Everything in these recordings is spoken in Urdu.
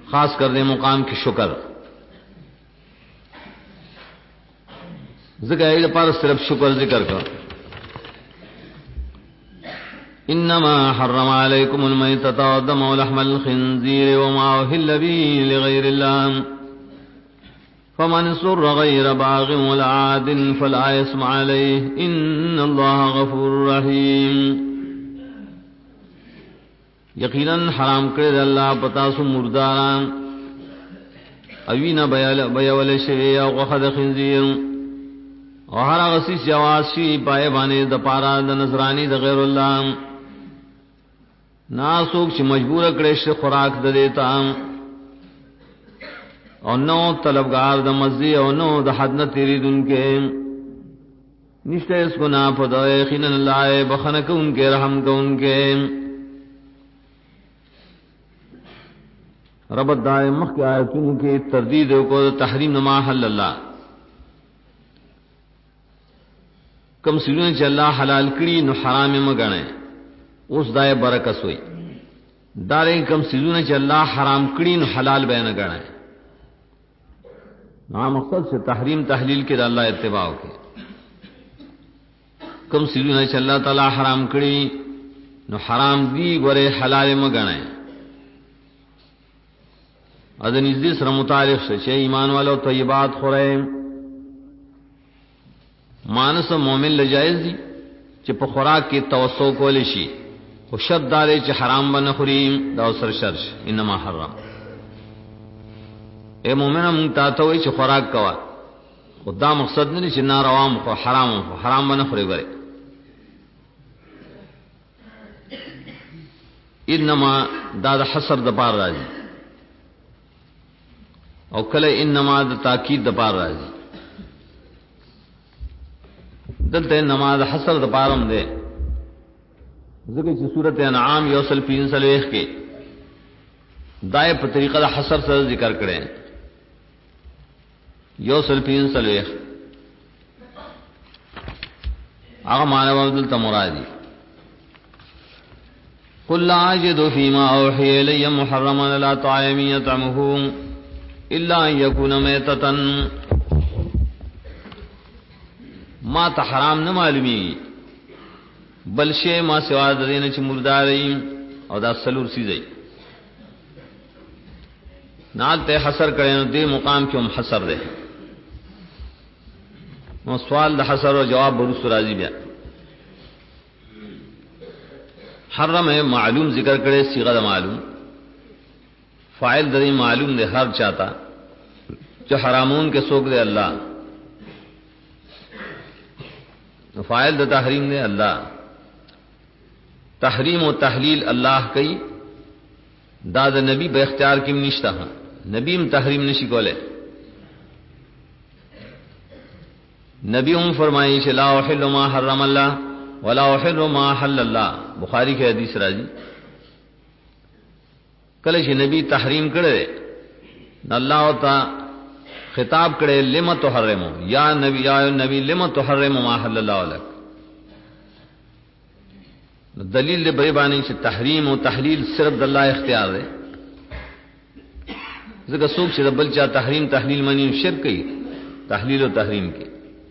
खास कर दे मुकाम की शुक्र जिक्र पर सिर्फ शुक्र जिक्र का इन्नमा हर्रम अलैकुमुल मैतता वद्दम वलहमल खिंजीर वमा उहिल्ल बिही लिगैरिल्लाह फमन इस्तुर्रा गैर बागिन वला आदिन फला इस्म अलैहि इन्नल्लाह गफूरुर रहीम। यकीनन हराम करे अल्लाह पता सु मुर्दारान अवीना बयावल शे या गखद खिंजीर और हर गसीस जवासी पाए बाने द पारा द नजरानी द गैरुल्लाह नासुक ची मजबूर करेश खुराक द देता और नो तलबगार द मज़ी और नो द हद न तेरी दुनके निश्चय इसको ना पदाए खिनन लाए बखनक उनके रहम को उनके रब दाए मख के आयतुन के तरदीद को तहरीम नमा हल्ला कम सिलुन च अल्लाह हलाल कड़ी नु हराम में गणे उस दाए बरकस हुई दारे कम सिलुन च अल्लाह हराम कड़ी नु हलाल बयान गणे ना मकसद से तहरीम तहलील के अल्लाह इत्तिबा के कम सिलुन च अल्लाह ताला हराम कड़ी नु हराम दी गोरे हलाल में गणे अदन इस सर मुतारिफ से छे ईमान वालों तय्यबात खुरे मानस मोमिन लजाइज दी च प खुराक की तवस्सो कोलिशी ओ शर्त दारे च हराम बन खुरीम दावसर शर्श इनमा हराम ए मोमिन मुंता तो च खुराक कवा खुदा मकसद नहीं च नारवाम को हराम बन खुरे गरे इनमा दाद हसर दपार राजी और कले इनमा द ताकीद दपार राजी दलते नमाज हसर दपारम दे जिक्र की सूरत अनआम योसल पीन सलेख के दाए पर तरीक़ा हसर से जिक्र करें योसल पीन सलेख आगा मानव अब्दुल तमुरादी कुल ला अजिदु फीमा औहिय इलैया मुहर्रमन अला ताइमिन यतअमुहु इल्ला अन यकून मैततन मा त हराम न मालूमी बल शे मा सिवा देने च मुर्दारी और दा सलूर सीजई नाल ते हसर करे दे मुकाम क्यों हसर दे वो सवाल द हसर और जवाब बरुस राजी बिया हरम है मालूम जिक्र करे सीगा द मालूम फाइल दरी मालूम दे हर चाहता जो हरामून के सोक दे अल्लाह फाइल द तहरीम ने अल्लाह तहरीम और तहलील अल्लाह कई दाद नबी बेख्तियार किम निश्ता नबीम तहरीम निशी कोले नबी फरमाई ला उहिल्लु मा हर्रम अल्लाह वला उहिल्लु मा हल्लल्लाह बुखारी के हदीस राजी कले नबी तहरीम करे अल्लाह होता खिताब करे लिम तुहर्रिमु या नबी लिम तुहर्रिमु मा हल्लल्लाहु लक दलील दे बेबानी से तहरीम और तहलील सिर्फ अल्लाह इख्तियार है जिक्र सूख से बल चा तहरीम तहलील मनी शिरक की तहलील और तहरीम की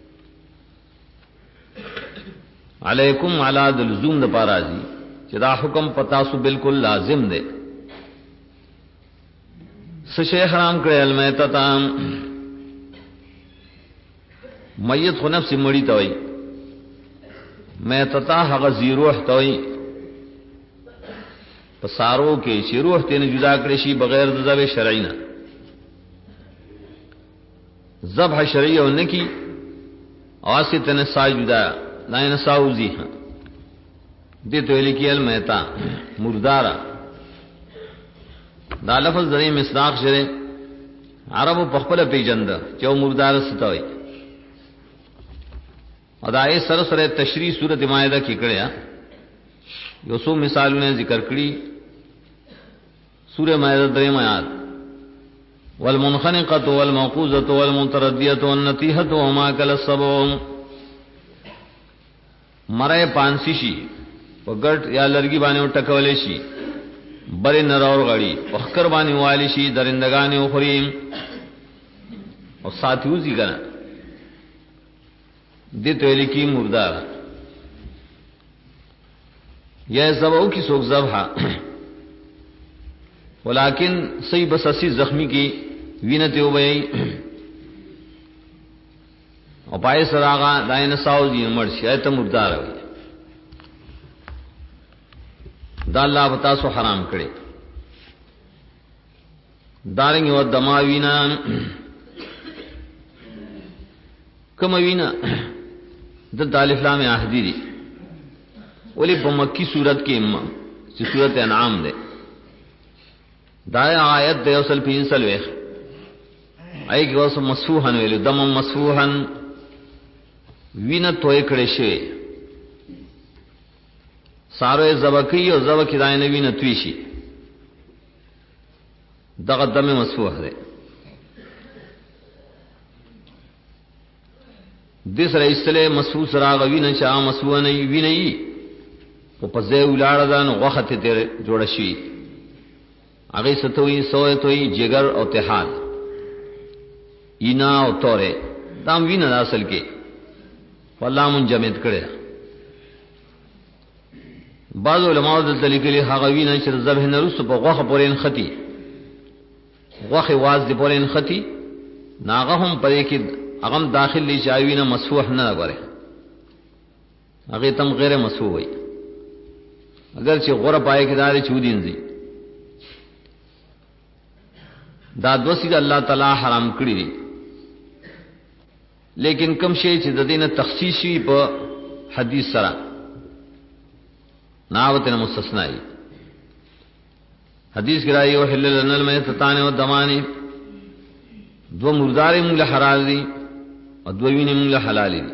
अलैकुम अला दुलजुम द पाराजी चिदा हुक्म पतासु बिल्कुल लाजिम दे सशे हराम करे अलमैतताम मैयत खुनफ से मड़ी तोई मैं तता हग जीरोह तोई पसारो के शिरोह तेने जुदा करेशी बगैर जब शरईना जब शरई होने की आसे तेने सा जुदा लाइन साउजी हाँ दे तो लिखी अलमैता मुर्दारा दा लफज दरी मिसदाक शरे अरब पखपल पेजंद चौ मुर्दार सतोई अदाए सरसरे तशरी सूरत मायदा की कड़िया योसो मिसालों ने जिक्र करी सूर्य मायदा दरे मायात वल मुनखनिक़त वल मौक़ूज़त वल मुतरद्दियत वन नतीहत वमा कल सबो मरे पानसीशी व गट या लरगी बाने टकवलेशी بر نرور غړي وخکر باندې والی شي درندگان او خریم او ساتیوزی کنه دې ته لیکي مردار یا زبو کی سوک ذبح ولیکن سی بسسی زخمی کی وینته وبئی او پای سراغا داین ساوزی مرشی ایت مردار وي دا الله بتا سو حرام کړي دارنګ و دماوینا کوم وینا د الف لام احدی دي ولی په مکی صورت کې چې صورت انعام ده دا آیت د اصل پینسل وې ای کې اوس مسفوحن ویل دم مسفوحن وینا توې کړي شي ساره زبکی او زبکی داینه وینا توی شي دغه دم مسفوح ده د سره استله مسفوح سره غوینه چا مسفوح نه ویني په پځه ولاړ ده نو وخت ته جوړ شي هغه ستوي سوې توي جگر او اتحاد اینا او توره دام وینه اصل کې والله منجمد کړي بعض علماء د لیکلي هغه وینه چې ذبح نه رسو په غوخه پورین ختی غوخه واز دی پورین ختی ناغه هم پرې کې اغم داخل لی چاوینه مسفوح نه غره هغه تم غیر مسفوح وي اگر چې غره پای کې دار چودینځي دا دوسی الله تعالی حرام کړی دي لیکن کم شی چې د دینه تخصیص شي په حدیث سره ناوتن مستثنائی حدیث کی رائے وحل لنا المیتتان والدمانی دو مردار مونگ حلال دی اور دو وین مونگ حلال دی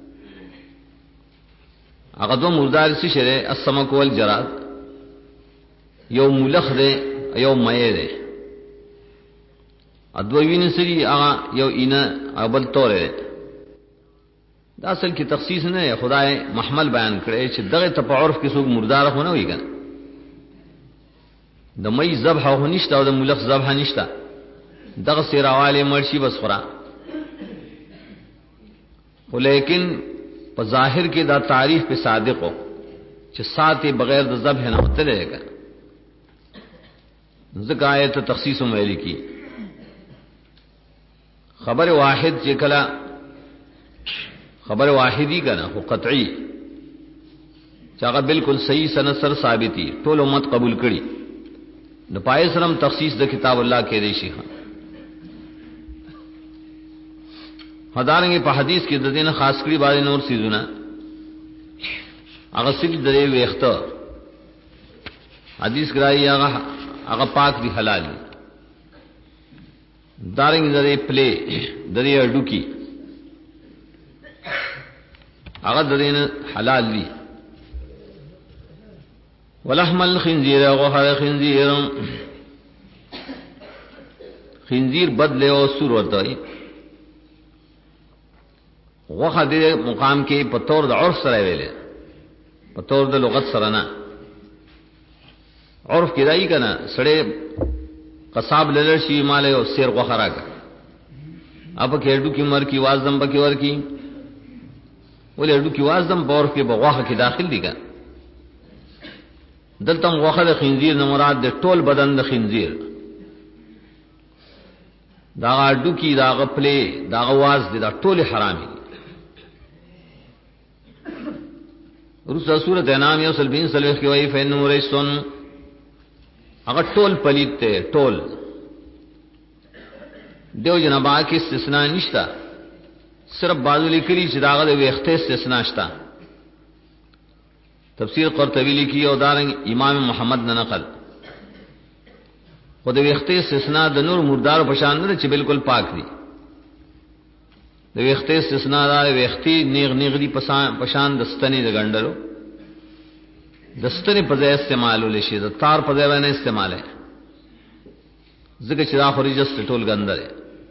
اگر دو مردار سی شرے السمک والجراد یو ملخ دے یو مئے دے اور دو وین سری آغا یو اینا ابل تورے دے دا اصل کی تخصیص نه خدای محمل بیان کړي چې دغه تپعرف کې څوک مردار خونه وي کنه د مې ذبح هو نشته او د ملخ ذبح نشته دغه سیراواله مرشي بس خورا ولیکن په ظاهر کې دا تعریف په صادق ہو چې ساتي بغیر د ذبح نه ہوتے رہے ځکه آیت تخصیص ویل کی خبر واحد چې کلا خبر واحدی کا نا وہ قطعی چاہا بالکل صحیح سند سر ثابتی ټول امت قبول کړي د پای سلام تخصیص د کتاب الله کې دی شي هدارنګ په حدیث کې د دین خاص کړي باندې نور سيزونه هغه سګ درې وېخته حدیث کرای هغه پاک دی حلال دی دارنګ درې پلي درې اډوکی هغه دین حلال دی ولحم الخنزير وغه خنزير خنزير بدله او سور ورته وغه د مقام کې په تور د عرف سره ویلې په تور د لغت سره نه عرف کې دای کنه سړې قصاب لړ شي مالې او سیر غوخه راګه اپ کې ډو کې مر کې واز دم بکې ور کې ولې ډو کې واز دم بور کې بغوخه کې داخل دي کا دلته غوخه د خنزیر نه مراد د ټول بدن د خنزیر دا ډو کې دا غپلې دا غواز دي دا ټول حرامي رسول سورۃ انعام یو سلبین سلوخ کې وای فین نورستون هغه ټول پلیت ته ټول دیو جنابا کې استثناء نشتا صرف بازو لیکلی چې داغه د ویخته استثناء شتا تفسیر قرطبی لیکي او دارنګ امام محمد نه نقل خو د ویخته استثناء د نور مردار په شان نه چې بالکل پاک دي د ویخته استثناء دا ویختی نیغ نیغ دی په شان د ستنې د ګندلو د ستنې په ځای استعمالول شي د تار په ځای باندې استعمال ہے ځکه چې دا خوري جست ټول ګندل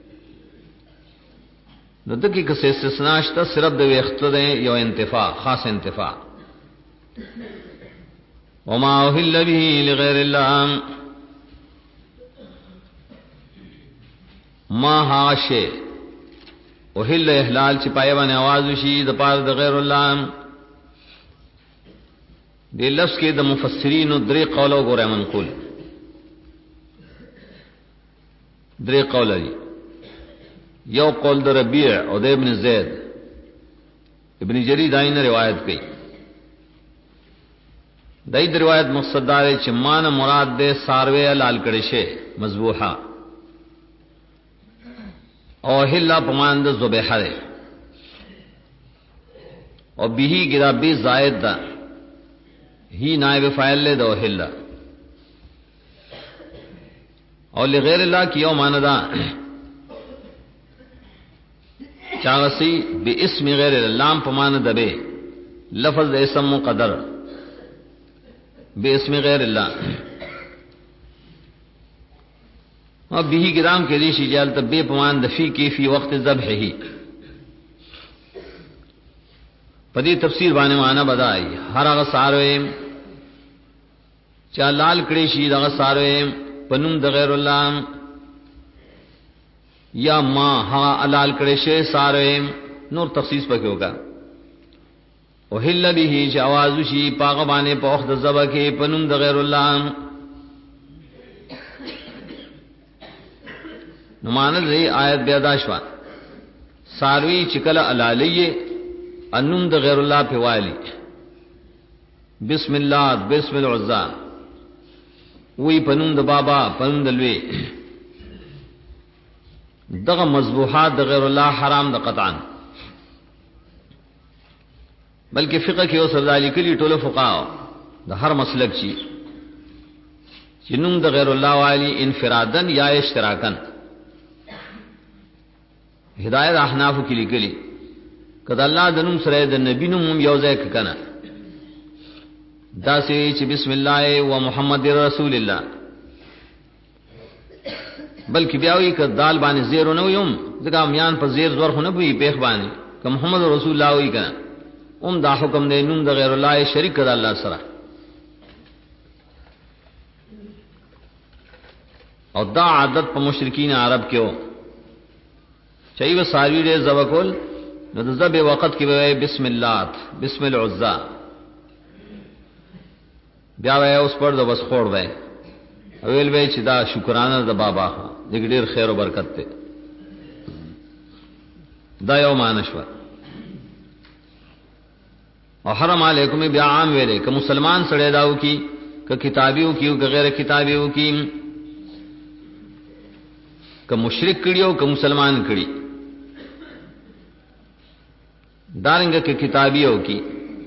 نو دغه کې څه استثناء شته صرف د ویخته یو انتفاع خاص انتفاع وما أهل به لغير الله ما هاشے اهل احلال چپائے باندې आवाज وشي د پاره د غیر الله د لفظ کې د مفسرین درې قول او غره منقول درې قول دي یو قول د ربيع او د ابن زید ابن جریر داینه روایت کړي دای د روایت مقصد دا دی چې مان مراد د ساروی لال کړي شه مذبوحه او هلا پمان د ذبیحه ده او به ګرا به زائد ده ہی نائب فاعل له دو هلا او لغیر الله کیو ماندا چاغسی باسم غیر اللام پمان دبه لفظ اسم مقدر باسم غیر الله اور به گرام کے ریشی جال تب بے پمان دفی کی فی وقت ذبح ہی پدی تفسیر بانے معنی بدائی ہر هغه سارویم چا لال کړي شي دغه سارویم پنوم د غیر الله یا ما ها لال کړي شي سارویم نور تخصیص پکې ہوگا او هل به جواز شي پاغه باندې په وخت د ذبح کې پنوم د غیر الله نمانل ری آیت بیادا شوا ساروی چکل علالیه انم د غیر الله په والی بسم الله بسم العزا وی پنوم د بابا پنوم د لوی دغه مذبوحات د غیر الله حرام د قطعا بلکې فقہ کې اوس ذالک کلی ټول فقها د هر مسلک چی چې نوم د غیر الله والی انفرادن یا اشتراکن ہدایت احناف کی لکلی کدا الله د نوم سره د نبی نوم یو ځای کنه دا سي چې بسم الله و محمد رسول الله بلکې بیاوی ک دال باندې زیرو نو یم ځکه امیان په زیر زور خو نه وی پیخ باندې ک محمد رسول الله وی کنه دا حکم دی نوم د غیر الله شریک کړه الله سره او دا عادت په مشرکین عرب کې و چایو ساروی دې زوکول نو د ذبح وخت کې وای بسم الله بسم العزا بیا وای اوس پر د بس خور وای ویل وای چې دا شکرانه د بابا دې ډیر خیر او برکت ته دا یو مانشوا او حرم علیکم بیا عام ویلې ک مسلمان سره داو کی ک کتابیو کیو ک غیر کتابیو کی ک مشرک کړیو ک مسلمان کړی دارنګ کې کتابیو کی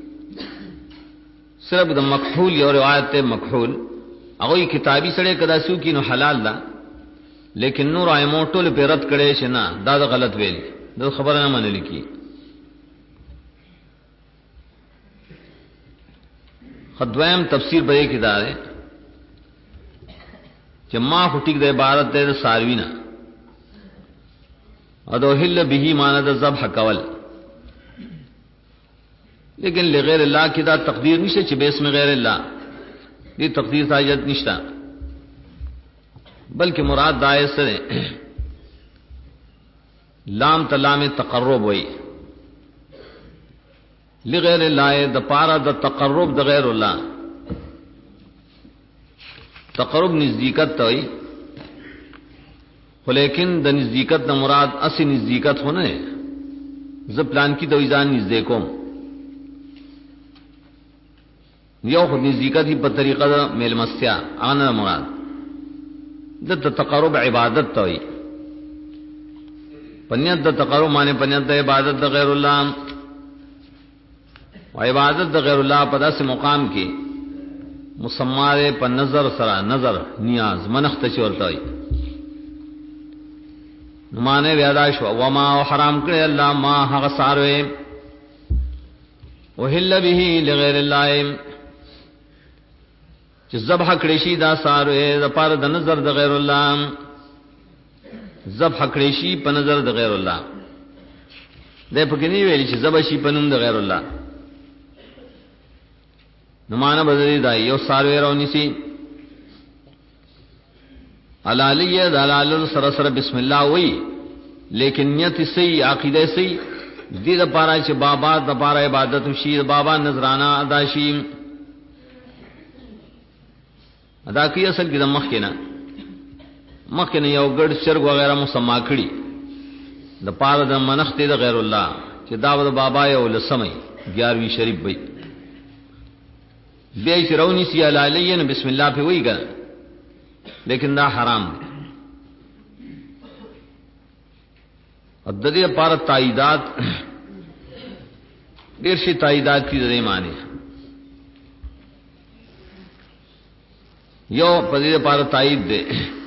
صرف د مکحول یو روایت ته مکحول هغه کتابی سره کدا سو کی نو حلال ده لیکن نور ایمو ټول په رد کړي شنه دا غلط ویل دا خبره نه منل کی خدوایم تفسیر به کې دار چې ما هټیک د عبارت ته ساروینا ادو هل به معنی د ذبح کول لیکن لغیر اللہ کی دا تقدیر نشته چې باسم غیر اللہ دی تقدیر حاجت نشتا بلکہ مراد دائے سره لام تلام تقرب وئی لغیر اللہ د پارا د تقرب د غیر اللہ تقرب نزدېکت ته وئی خو لیکن د نزدېکت د مراد اصل نزدېکت هونه ز پلان کی د ویزان نزدې کوم یو خود نزدېکت ہی په طریقه د میلمستیا انا مراد د تقرب عبادت ته وي پنیت د تقرب معنی پنیت د عبادت د غیر الله او عبادت د غیر الله په داسې مقام کې مسمار په نظر سره نظر نیاز منخت چورته وي نو معنی ویادا شو و ما حرام کړی الله ما هغه ساروي وهل به لغیر الله چې ذبح کړی شي دا ساروي د پاره د نظر د غیر الله ذبح کړی شي په نظر د غیر الله د پکې نه ویل چې ذبح شي په نوم د غیر الله نمانه بدلی دا یو ساروی رونی سی علالی دلال سر سر بسم الله وی لیکن نیت سی عقیده سی دې د پاره چې بابا د پاره عبادت شي بابا نذرانه ادا شي ادا کی اصل کې د مخکنه یو ګډ چرګ وغیرہ مسما کړی د پاره د منښت د غیر الله چې دا د بابا یو لسمې 11وی شریف وي بیا چې رونی سی علیین بسم الله په وی ګل لیکن دا حرام دی عددی پار تائیدات ډیر شي تائیدات کی دې معنی یو پدې پار تائید دی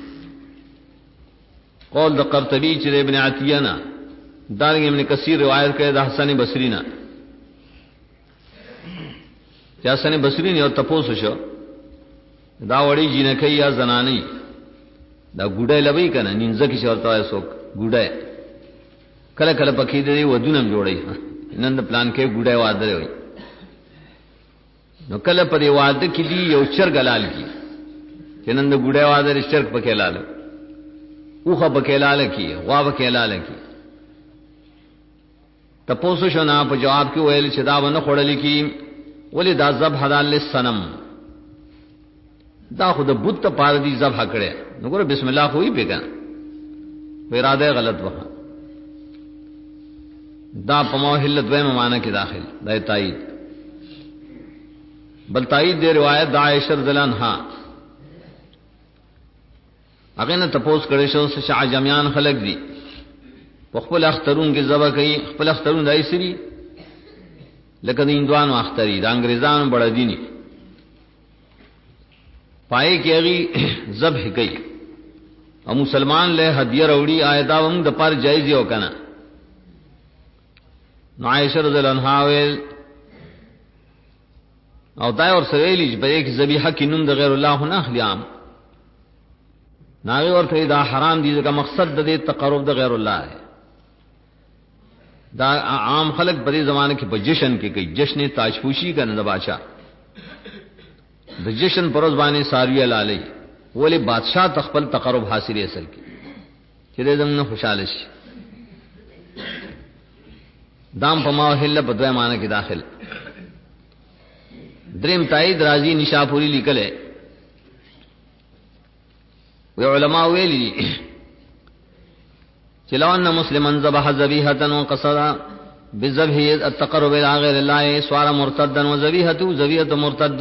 قول د قرطبی چې ابن عتیہ نا دارنګ ابن کثیر روایت کړي د حسن بصری نا چې حسن بصری نه تپوس شو دا وړي جنکې یا زنانی دا ګډه لوي کنه نینځه کې شورته سوک ګډه کله کله پکې دې ودونم جوړي نن د پلان کې ګډه واده وي نو کله په دې واده کې دی یو چرګ لال کی چې نن د ګډه واده چرګ پکې لال اوخه پکې لال کی غوا پکې لال کی تپوسو شو نه په جواب کې ویل چې دا ونه خړل کی ولې دا ذبح حلال للصنم دا خود بت ته پاره دي ذبح کړي نو ګوره بسم الله خو یې پیګا اراده غلط وها دا په موحلت وای معنی کې داخل دا تایید بل تایید دی روایت د عائشہ رضی الله عنها هغه نه تپوس کړي شو چې عجمیان خلق دي په خپل اخترون کې ذبح کوي خپل اخترون دای سری لکه د هندوانو اختری د انګريزانو بڑا دیني پائے کې هغه ذبح کوي او مسلمان له هدیه وروړي آیدا هم د پر جایز یو کنه نو عائشہ رضی الله عنها ویل او دا اور سویلی چې په یک ذبیحه کې نوم د غیر الله نه اخلیام ناغي ورته دا حرام دي ځکه مقصد د تقرب د غیر الله ہے دا عام خلق په دې زمانه کې په جشن کې کوي جشن تاجپوشی کنه د بادشاہ د جشن پروز باندې ساروی لالی ولی بادشاہ تخپل تقرب حاصل اصل کی چې دې زمونه خوشاله شي دام په ماحله په دوه معنی کې داخل دریم تایید راضی نشاپوری لیکل وی علماء ویلی چې لو ان مسلمان ذبح ذبیحه وقصد بذبح التقرب الى غیر الله سوار مرتدا وذبیحه ذبیحه مرتد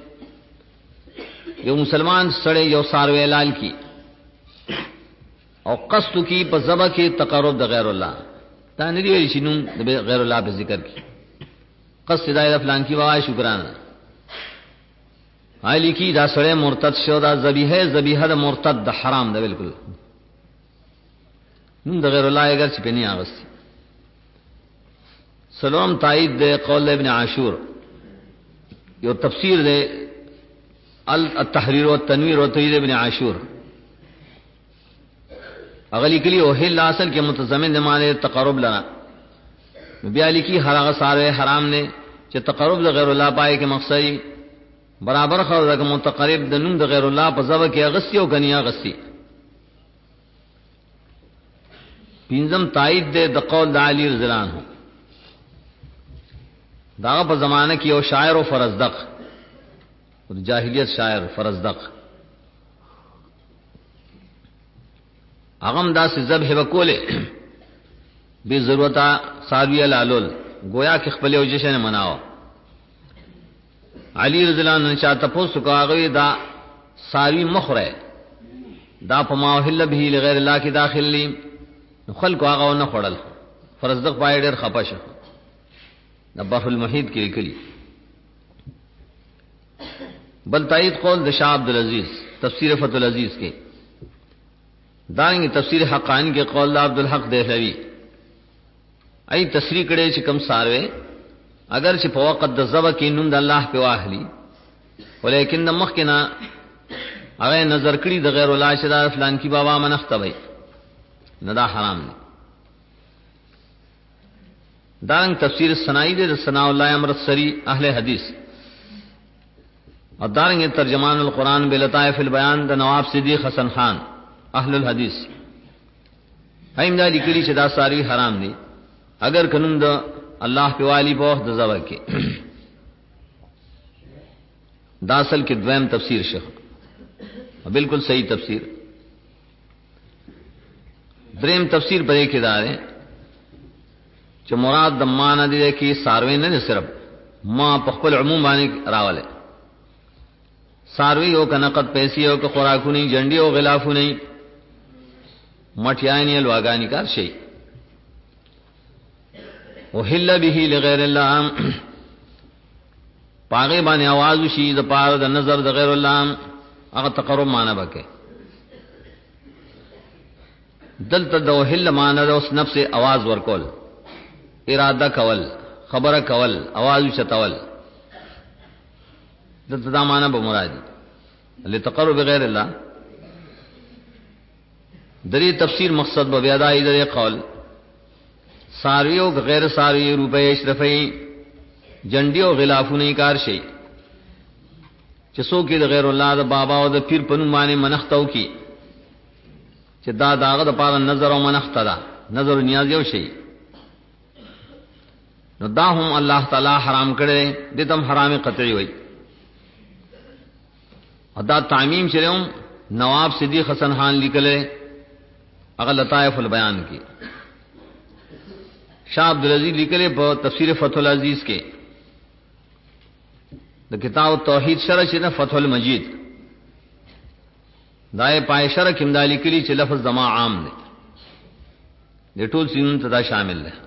یو مسلمان سړی یو ساروی لال کی او قصد کی په ذبح کې تقرب د غیر الله تا نه دی ویل شنو د غیر الله په ذکر کې قصد دایره فلان کی وای شکرانه علی کی دا سړی مرتد شو دا ذبیحه د مرتد د حرام ده بالکل نو د غیر الله اگر چې پنی اغستی سلام تایید ده قول ابن عاشور یو تفسیر ده التحریر والتنویر و تایید ابن عاشور اغلی کلی اوهل اصل کې متضمن د معنی تقرب لنا بیا لیکي هر هغه ساره حرام نه چې تقرب د غیر الله پای کې مقصدی برابر خو د متقرب د نوم د غیر الله په ځبه کې اغستی او غنیا اغستی پینځم تایید ده د قول د علی رضی الله عنه دا په زمانه کې یو شاعر او فرزدق د جاهلیت شاعر فرزدق اغم دا سے ذبح وکوله به ضرورت ساوی لالول گویا کې خپل او جشن مناو علی رضی الله عنه چاته پوسو کاغوی دا ساوی مخره دا په ماحل به لغیر الله کې داخل لی خلق هغه نه خړل فرزدق پای ډېر خپشه نبح المحید کې لیکلي بل تایید قول د شاه عبد العزيز تفسیر فتح العزيز کې دانګي تفسیر حقانی کې قول د عبد الحق دهلوی ای تصریح کړي چې کم ساروي اگر چې په وخت د ذبح کې نوم د الله په واهلي ولیکن د مخکنا هغه نظر کړي د غیر الله شدا فلان کی بابا منختوي نه دا حرام دی دانګ تفسیر سنائی د ثناء الله امرتسری اهل حدیث اور دارنگے ترجمان القرآن بلطائف البیان دا نواب صدیق حسن خان اہل الحدیث ایم دا لکلی چھ دا ساروی حرام دی اگر کنم دا اللہ پہ والی پوخ دا زبر کے دا اصل کی دویم تفسیر شخ بالکل صحیح تفسیر. دریم تفسیر پر ایک دار ہے چې مراد د معنا دی کې ساروی نه صرف ما په خپل عموم باندې راواله ساروی او کنقد پیسې او که خوراکونی جنډي او غلافونی مټیانی الواغانی کار شي وحل به لغیر الله پاغه باندې आवाज شي د پاره د نظر د غیر الله هغه تقرب معنا وکي دلته د وحل معنا د اوس نفس आवाज ورکول اراده کول خبره کول आवाज چتول دلته دا معنا به مرادي لتقرب غیر الله دری تفسیر مقصد به بیا دای د قول ساروی او غیر ساروی روپے اشرفی جنډي او غلافونه کار شي چې څوک د غیر الله د بابا او د پیر په نوم باندې منښتو کی چې دا داغه د پاره نظر او منښت ده نظر نیاز یو شي نو دا هم الله تعالی حرام کړي د تم حرام قطعی وای ادا تعمیم چروم نواب صدیق حسن خان لیکله هغه لطائف البیان کی شاہ عبدالعزیز لکھلے په تفسیر فتح العزیز کې د کتاب توحید شرح چې فتح المجید دای پای شرح کې مدالی کلی چې لفظ زما عام دی د ټول سینون ته دا شامل دی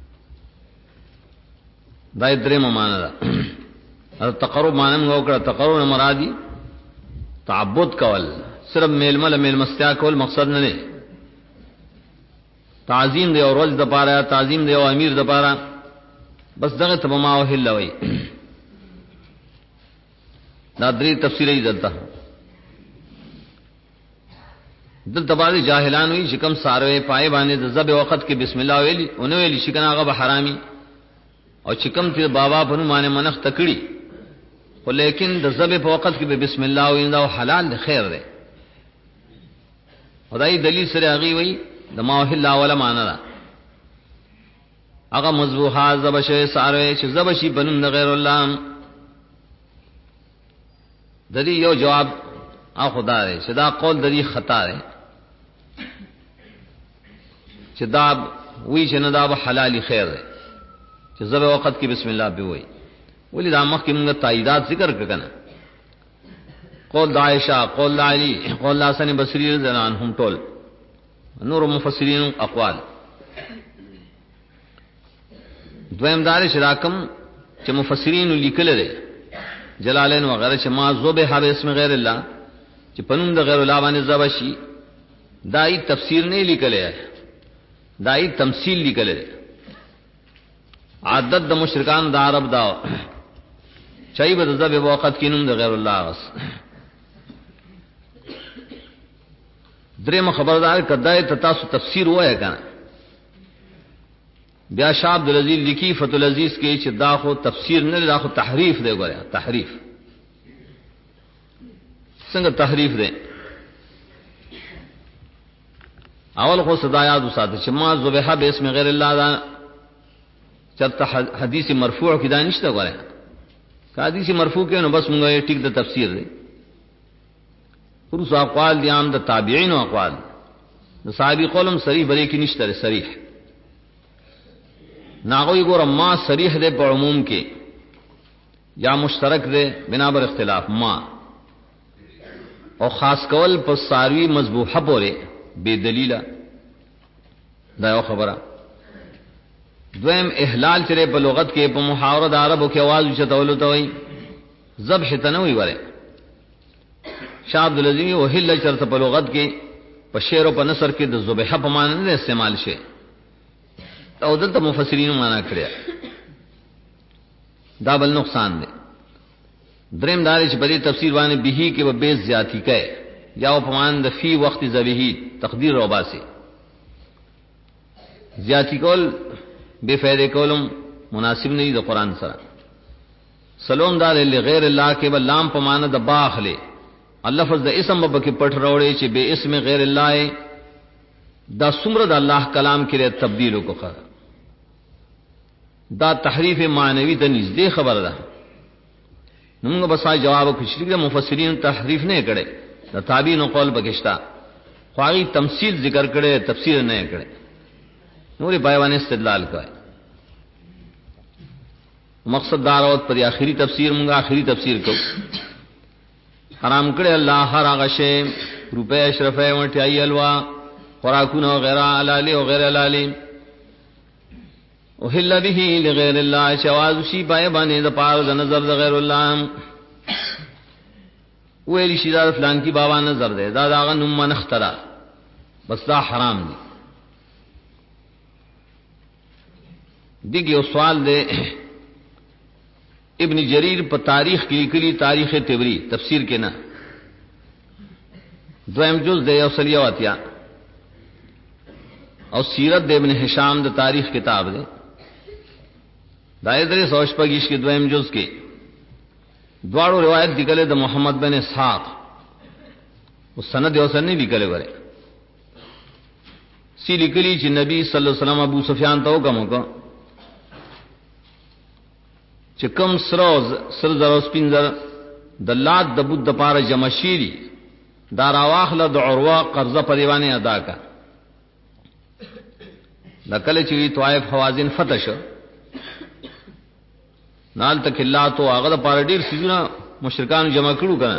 دای درې معنا ده تقرب معنا موږ کړه تقرب مرادی تعبد کول صرف میل مستیا کول مقصد نه دی تعظیم دی او رج د پاره تعظیم دی او امیر د پاره بس دغه تمام او هله وای دا درې تفسیرې دلته دلته باندې جاهلان وی چې کوم ساروي پای باندې د ذبح وخت کې بسم الله ویلی اون ویلی چې کنه هغه به حرامي او چې کوم ته بابا په نوم باندې منخ تکړي خو لیکن د ذبح په وخت کې به بسم الله ویندا او حلال دی خیر دی خدای دلیل سره هغه وی د ماوهل اوله معنا ده هغه مذبوحات ذبح ساروي چې ذبح شي بنم غیر الله د دې یو جواب او خدا دې چې دا قول د دې خطا ده چې دا وی چې نه دا به حلالي خیر ده چې ذبح وخت کې بسم الله به وي ولې دا مخ کې موږ تاییدات ذکر کړه قول د عائشہ قول د علی قول د حسن بصری رضی الله عنهم ټول نور مفسرین اقوال دویم دار شراکم چې مفسرین لیکل دي جلالین وغیرہ چې ما ذبح باسم غیر الله چې پنوم د غیر الله باندې ذبح شي دای تفسیر نه لیکل ہے دای تمثيل لیکل ہے عادت د مشرکان د عرب دا چای به ذبح وخت کې نوم د غیر الله غس دریم خبردار کدای ته تاسو تفسیر وای کنه بیا شاه عبدالعزیز لکی فتح العزیز کې چې دا خو تفسیر نه دا خو تحریف دی ګوره تحریف څنګه تحریف دی اول خو صدایات وساته چې ما ذبح باسم غیر الله دا چرته حدیث مرفوع کې دا نشته ګوره حدیث مرفوع کې نو بس موږ ټیک د تفسیر دی خصوص اقوال دي عام د تابعین او اقوال د صحابي قولم صریح بری کې نشته صریح ناغوی ګور ما صریح ده په عموم کې یا مشترک ده بنا بر اختلاف ما او خاص کول په ساروی مذبوحه پورې بے دلیله دا یو خبره دویم احلال چره په لغت کې په محاوره د عربو کې आवाज چتول ته وای ذبح تنوي وره شاه عبدالعزیز وحل چرته په لغت کې په شعر او په نثر کې د ذبح په معنی نه استعمال شي او دلته مفسرین معنا کړی دا بل نقصان دی دریم دار چې په دې تفسیر باندې به کې به بیس زیاتی کوي یا په مان د فی وخت ذبیح تقدیر او باسي زیاتی کول بے فائدې کولم مناسب نه دی د قران سره سلام دار لغیر الله کې بلام په معنا د باخله اللفظ د اسم به کې پټ راوړي چې به اسم غیر الله دا څومره د الله کلام کې تبدیل وکړه دا تحریف معنوي ته نږدې خبره ده. موږ به سای جواب کوشش د مفسرین تحریف نه کړي د تابعین قول بغشتا خواږي تمثيل ذکر کړي تفسیر نه کړي نورې پایوانه استدلال کوي. مقصد داروت پر آخری تفسیر موږ آخری تفسیر کو حرام کړي الله هر هغه شی روپے اشرفه ورټي الوا خوراکونه وغیرہ حلال او غیر حلال وحل به لغیر الله شواذ شی پای باندې د پاره د نظر د غیر الله ویلی شي دا فلان کی بابا نظر ده دا داغه نوم منخترا بس دا حرام دي. دیږي یو سوال ده ابن جریر په تاریخ کې لیکلي تاریخ تبری تفسیر کې نه دویم جز ده یو سلیواتیا او سیرت د ابن هشام د تاریخ کتاب ده دایره سوچ پګیش کې دویم جز کې دواړو روایت لیکل د محمد بن اسحاق او سند یو سن نه لیکل غره سی لیکلی چې نبی صلی الله علیه وسلم ابو سفیان ته حکم وکړ چې کوم سر زرو سپینځر د لات د بود د پاره جمع شيری دا راواخله د عروه قرضه په دیوانه ادا کا لکه چې طائف حوازن فتح شو نال تکلات او هغه د پاره ډیر سيزونه مشرکان جمع کړو کنه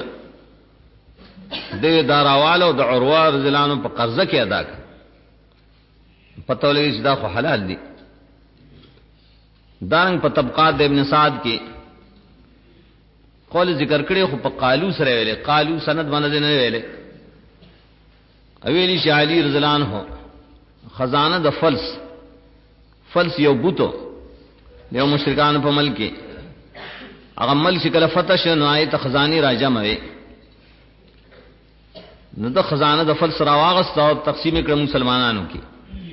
د داراوالو د عروه رضلانو په قرضه کې ادا کا پته ولګی چې دا خو حلال دي. دارنګ په طبقات د ابن سعد کې قول ذکر کړي خو په قالو سره ویلې قالو سند باندې نه ویلې اویلی شاه علی رضی الله عنه خزانه د فلس یو بوتو یو مشرکان په ملک کې هغه ملک کله فتح شنو آیت خزانی راجم وي نو د خزانه د فلس راواغست او تقسیم کړه مسلمانانو کې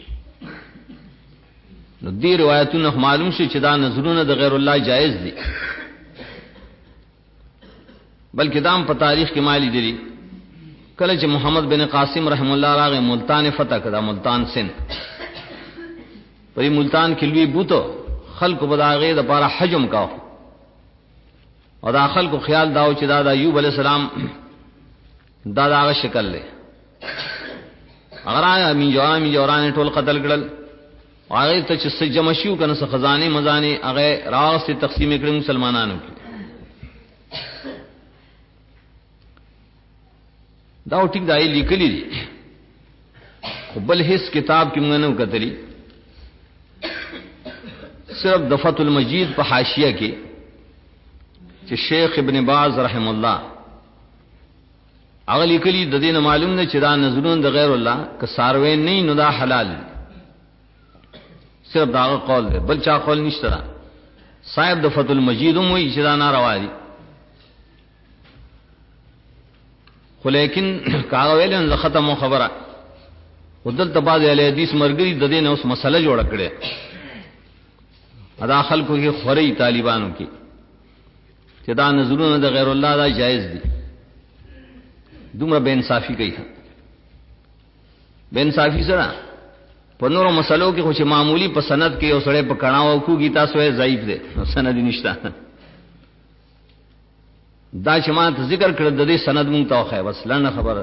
نو دې روایتونو معلوم شي چې دا نظرونه د غیر الله جائز دي بلکې دام په تاریخ کې مالی دي کله چې محمد بن قاسم رحم الله راغه ملتان فتح کړه ملتان سند پرې ملتان کې لوی بوتو خلق بداغه د پاره حجم کاو او دا خلق خیال داو چې دا د ایوب علی السلام دا داغه شکل له اگر امین جوران ټول قتل کړل هغه ته چې سجم شو کنه څه خزانه مزانه هغه راست تقسیم کړي مسلمانانو کې دا ټیک دای لیکلی دي خو بل هیڅ کتاب کې موږ نه کتلی صرف د فتح المجید په حاشیه کې چې شیخ ابن باز رحم الله هغه لیکلی د دین معلوم نه چې دا نظرون د غیر الله که ساروی نه نو دا حلال صرف دا قول دی بل چا قول نشته صاحب د فتح المجید هم وی چې دا ناروا دي خو لیکن کاغه ویل نه ختم خبره ودلته بعد علی حدیث مرګری د دین اوس مسله جوړ کړي ادا خلکو کې خوري طالبانو کې چې دا نظرونه د غیر الله دا جایز دي دومره بے انصافی کوي بے انصافی سره په نورو مسلو کې خو چې معمولی په سند کې او سره په کڼاو کوږي تاسو یې ضعیف دي سند نشته دا چې ما ته ذکر کړل د دې سند مونږ ته خو بس لنه خبره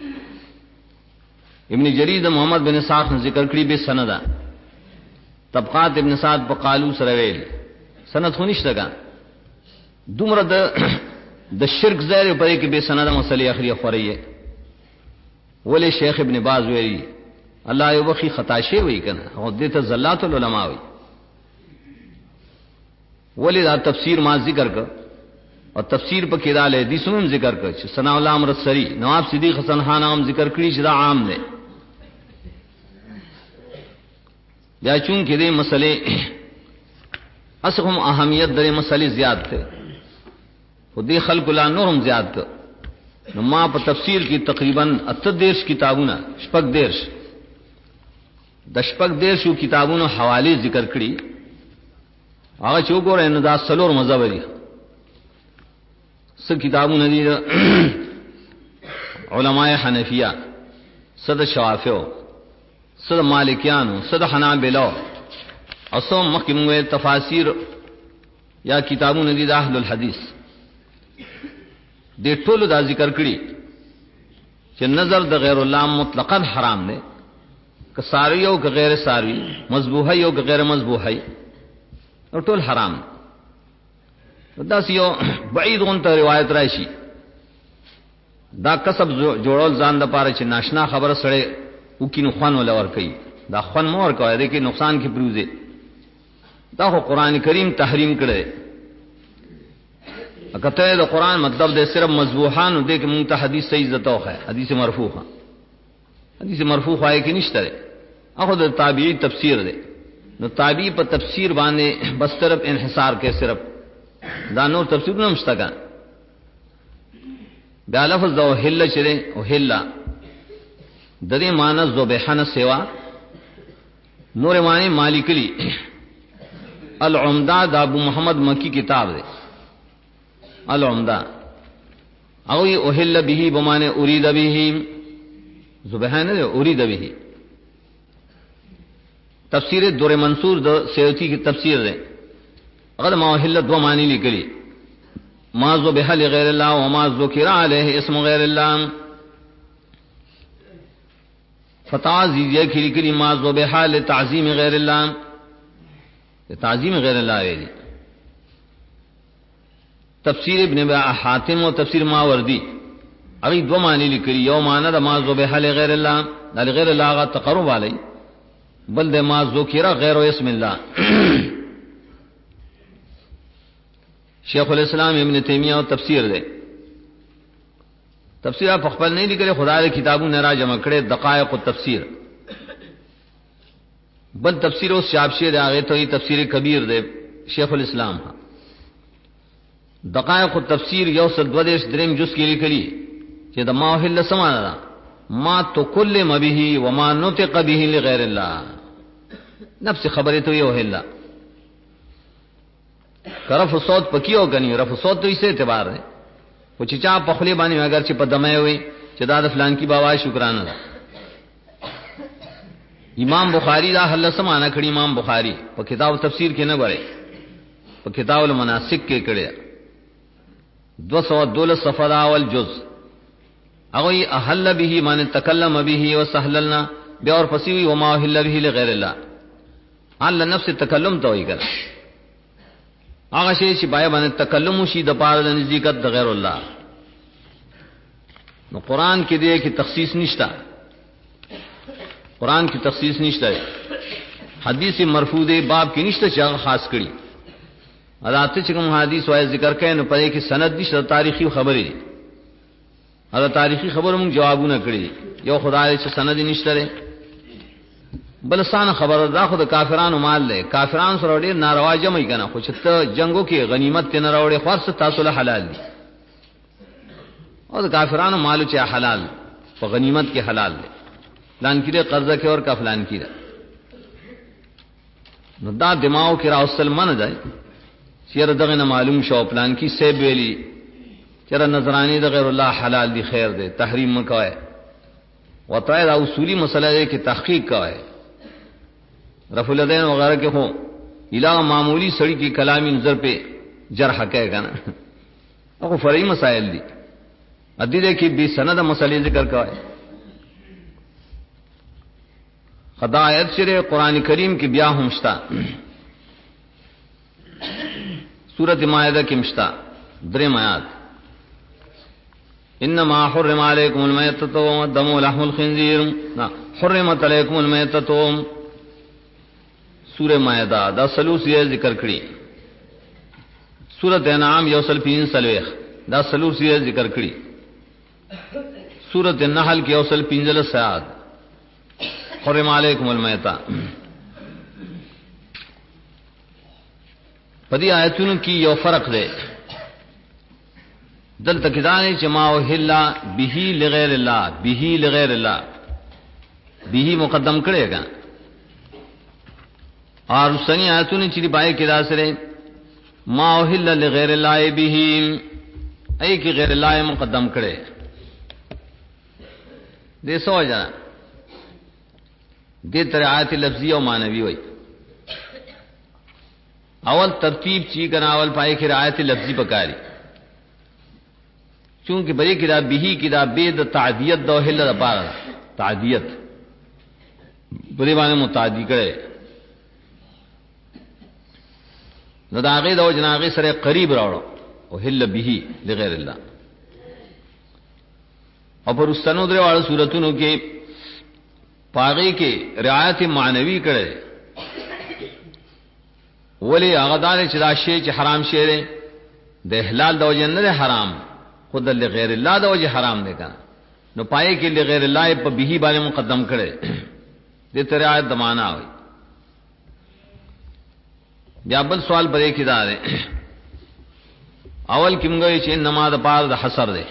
ابن جریر محمد بن اسحاق ذکر کړی به سند طبقات ابن سعد په قالو سره ویل سند خو نشته کا دومره د شرک ظاهر پرې کې به سند مسلې اخري خوريه ولې شیخ ابن باز ویلي الله یو بخي خطا شی وی کنه او دې ته زلات العلماء وی ولې دا تفسیر ما ذکر کړ او تفسیر په کې دا له دې سنن ذکر کړ چې ثنا الله امر سری نواب صدیق حسن خان هم ذکر کړی چې دا عام دی یا چون کې دې مسلې اسهم اهمیت درې مسلې زیات ته خو دې خلق لا نورم زیات کړ نو ما په تفسیر کې تقریبا 38 کتابونه شپږ دیرش د شپږ دیرشو کتابونو حواله ذکر کړي هغه چې وګورئ نو دا سلور مذهب دي س کتابوں ندی علماء حنفیہ صد شوافیو صد مالکیانو صد حنابلو اصو مخکمو تفاسیر یا کتابوں ندی دا اهل الحدیث دے ټولو دا ذکر کړي چې نظر د غیر الله مطلقاً حرام دی، که ساری او که غیر ساری، مذبوحی او که غیر مذبوحی، او ټول حرام. دا سیو بعید غونته روایت راشي دا کسب جوړول ځان د پاره چې ناشنا خبره سره وکینو خوان ولا ور کوي، دا خوان مور کوي دغه نقصان کې پروزه. دا خو قران کریم تحریم کړي. کته د قران مطلب د صرف مذبوحان دې کې مونږ ته حدیث صحیح زته ہے، حدیث مرفوع ہے. حدیث مرفوع ہے کہ نشته، هغه د تابعی تفسیر دی. نو تابعی په تفسیر باندې بس طرف انحصار کې صرف دا نور تفسیر نه مشتګا. دا لفظ د وهله چره وهله د دې معنی ذبحنه سیوا نور معنی مالکلی العمدہ دا ابو محمد مکی کتاب دی العمدہ او یہ اوہل به بمانے ارید به ذبحان ہے ارید به. تفسیر دور منصور دو سیوطی کی تفسیر ہے اگر ما اوہل دو معنی لکلی ما ذبح لغیر اللہ وما ذکر علیہ اسم غیر اللہ. فتح زیدیہ کی لکلی ما ذبح لتعظیم غیر اللہ، تعظیم غیر اللہ ہے. تفسیر ابن حاتم و تفسیر ماوردی اگی دو معنی لکلی، یو معنی دا ما ذبح لغیر اللہ دا لغیر اللہ کا تقرب علی، بل دا ما ذکر غیر اسم اللہ. شیخ الاسلام ابن تیمیہ و تفسیر دے تفسیر آپ خپل نہیں لکلی، خدا دے کتابوں نے را جمع کرے دقائق و تفسیر. بل تفسیر اس شابشی دے آگے تو یہ تفسیر کبیر دے شیخ الاسلام ہاں. دقائق التفسیر یوسد ودیش درم جس کی لکلی کہ دا ما احل سمانا دا ما تکلم به وما نطق به لغیر اللہ. نفس خبری تو یہ احل رف صوت پکیو کنی، رف صوت تو اسے اعتبار ہے وہ چچا پخلی بانی اگر چپ دمے ہوئی چدا دا فلان کی باوائی شکرانہ دا. امام بخاری دا حل سمانا کھڑی امام بخاری پا کتاب تفسیر کے نہ گرے پا کتاب المناسک کے کڑے 212 صفحہ اول جز اگوی احل به معنی تکلم به وسهللنا بیا اور پسیوی وما احل به لغیر اللہ. اللہ نفس تکلم تو ہی کر آغا شی چې بای باندې تکلم شي د پاره د نزدېکت د غیر الله. نو قران کې دې کې تخصیص نشتا، قران کی تخصیص نشتا ہے. حدیث مرفوع دے باب کی نشتا چې خاص کړي. اراته چې کوم حدیث وای ذکر کړي نو پدې کې سند نشته، تاریخي خبرې دي. هغه تاریخي خبرو موږ جوابونه کړی. یو خدای چې سند نشته بل سان خبر دا خود کافرانو مال لے، کافرانو سره ډیر ناروا جمع کنا، خو چې ته جنگو کې غنیمت ته نه راوړې خاص تاسو له حلال دي. او کافرانو مالو چې حلال په غنیمت کې حلال دي. پلان کیره قرضه کې اور کا فلان کیره نو دا دماغ کې راوصل من ده چیرې دغه نه معلوم شو پلان کی سیب ویلی چیرې نظرانی د غیر الله حلال دي خیر ده تحریم مکوای وطای دا اصولی مسله ده کې تحقیق کوي. رفع الیدین وغیرہ کې هو الہ معمولی سړی کی کلامی نظر پہ جرح کہے گا نا او فرعی مسائل دي ادی دې کې به سند مسئلے ذکر کوي. خدایت شری قرآن کریم کی بیا ہمشتا سورۃ مائدہ کی مشتا درم آیات انما حرم علیکم المیتۃ والدم ولحم الخنزیر حرمت علیکم المیتۃ سورہ مائدہ دا سلوس یہ ذکر کړي. سورۃ انعام یوسل پین سلوخ دا سلوس یہ ذکر کړي. سورۃ النحل کی یوسل پنجل سیاد حرم علیکم المیتہ. پدی آیتونو کی یو فرق دے دل تکدانی چما وحل به لغیر اللہ به لغیر اللہ به مقدم کرے گا اور سنی آیتونو چلی پائے کدا سرے ما وحل لغیر اللہ به ای کی غیر اللہ مقدم کرے دے سو جنا دے رعایت لفظی و معنوی ہوئی اول ترتیب چی کنا اول پائے کی رعایت لفظی پکاری چونکہ بری کتاب بھی کتاب بید تعدیت دو حل دا پارا تعدیت بری بانے متعدی کرے نو داغی دو جناغی سر قریب راوڑو وحل بھی لغیر اللہ اور پر استنو درے والا صورتونو کے پاغی کے رعایت معنوی کرے ولی اغدار چدا شے چ حرام شے دے حلال دو جن دے حرام خود لغیر اللہ دو جے حرام دے کنا نو پائے کہ لغیر اللہ پہ بھی بانے مقدم کرے دے رعایت دمانا ہوئی بیا بل سوال پر ایک دا دے اول کم گئی چھ انما دا پار دا حسر دے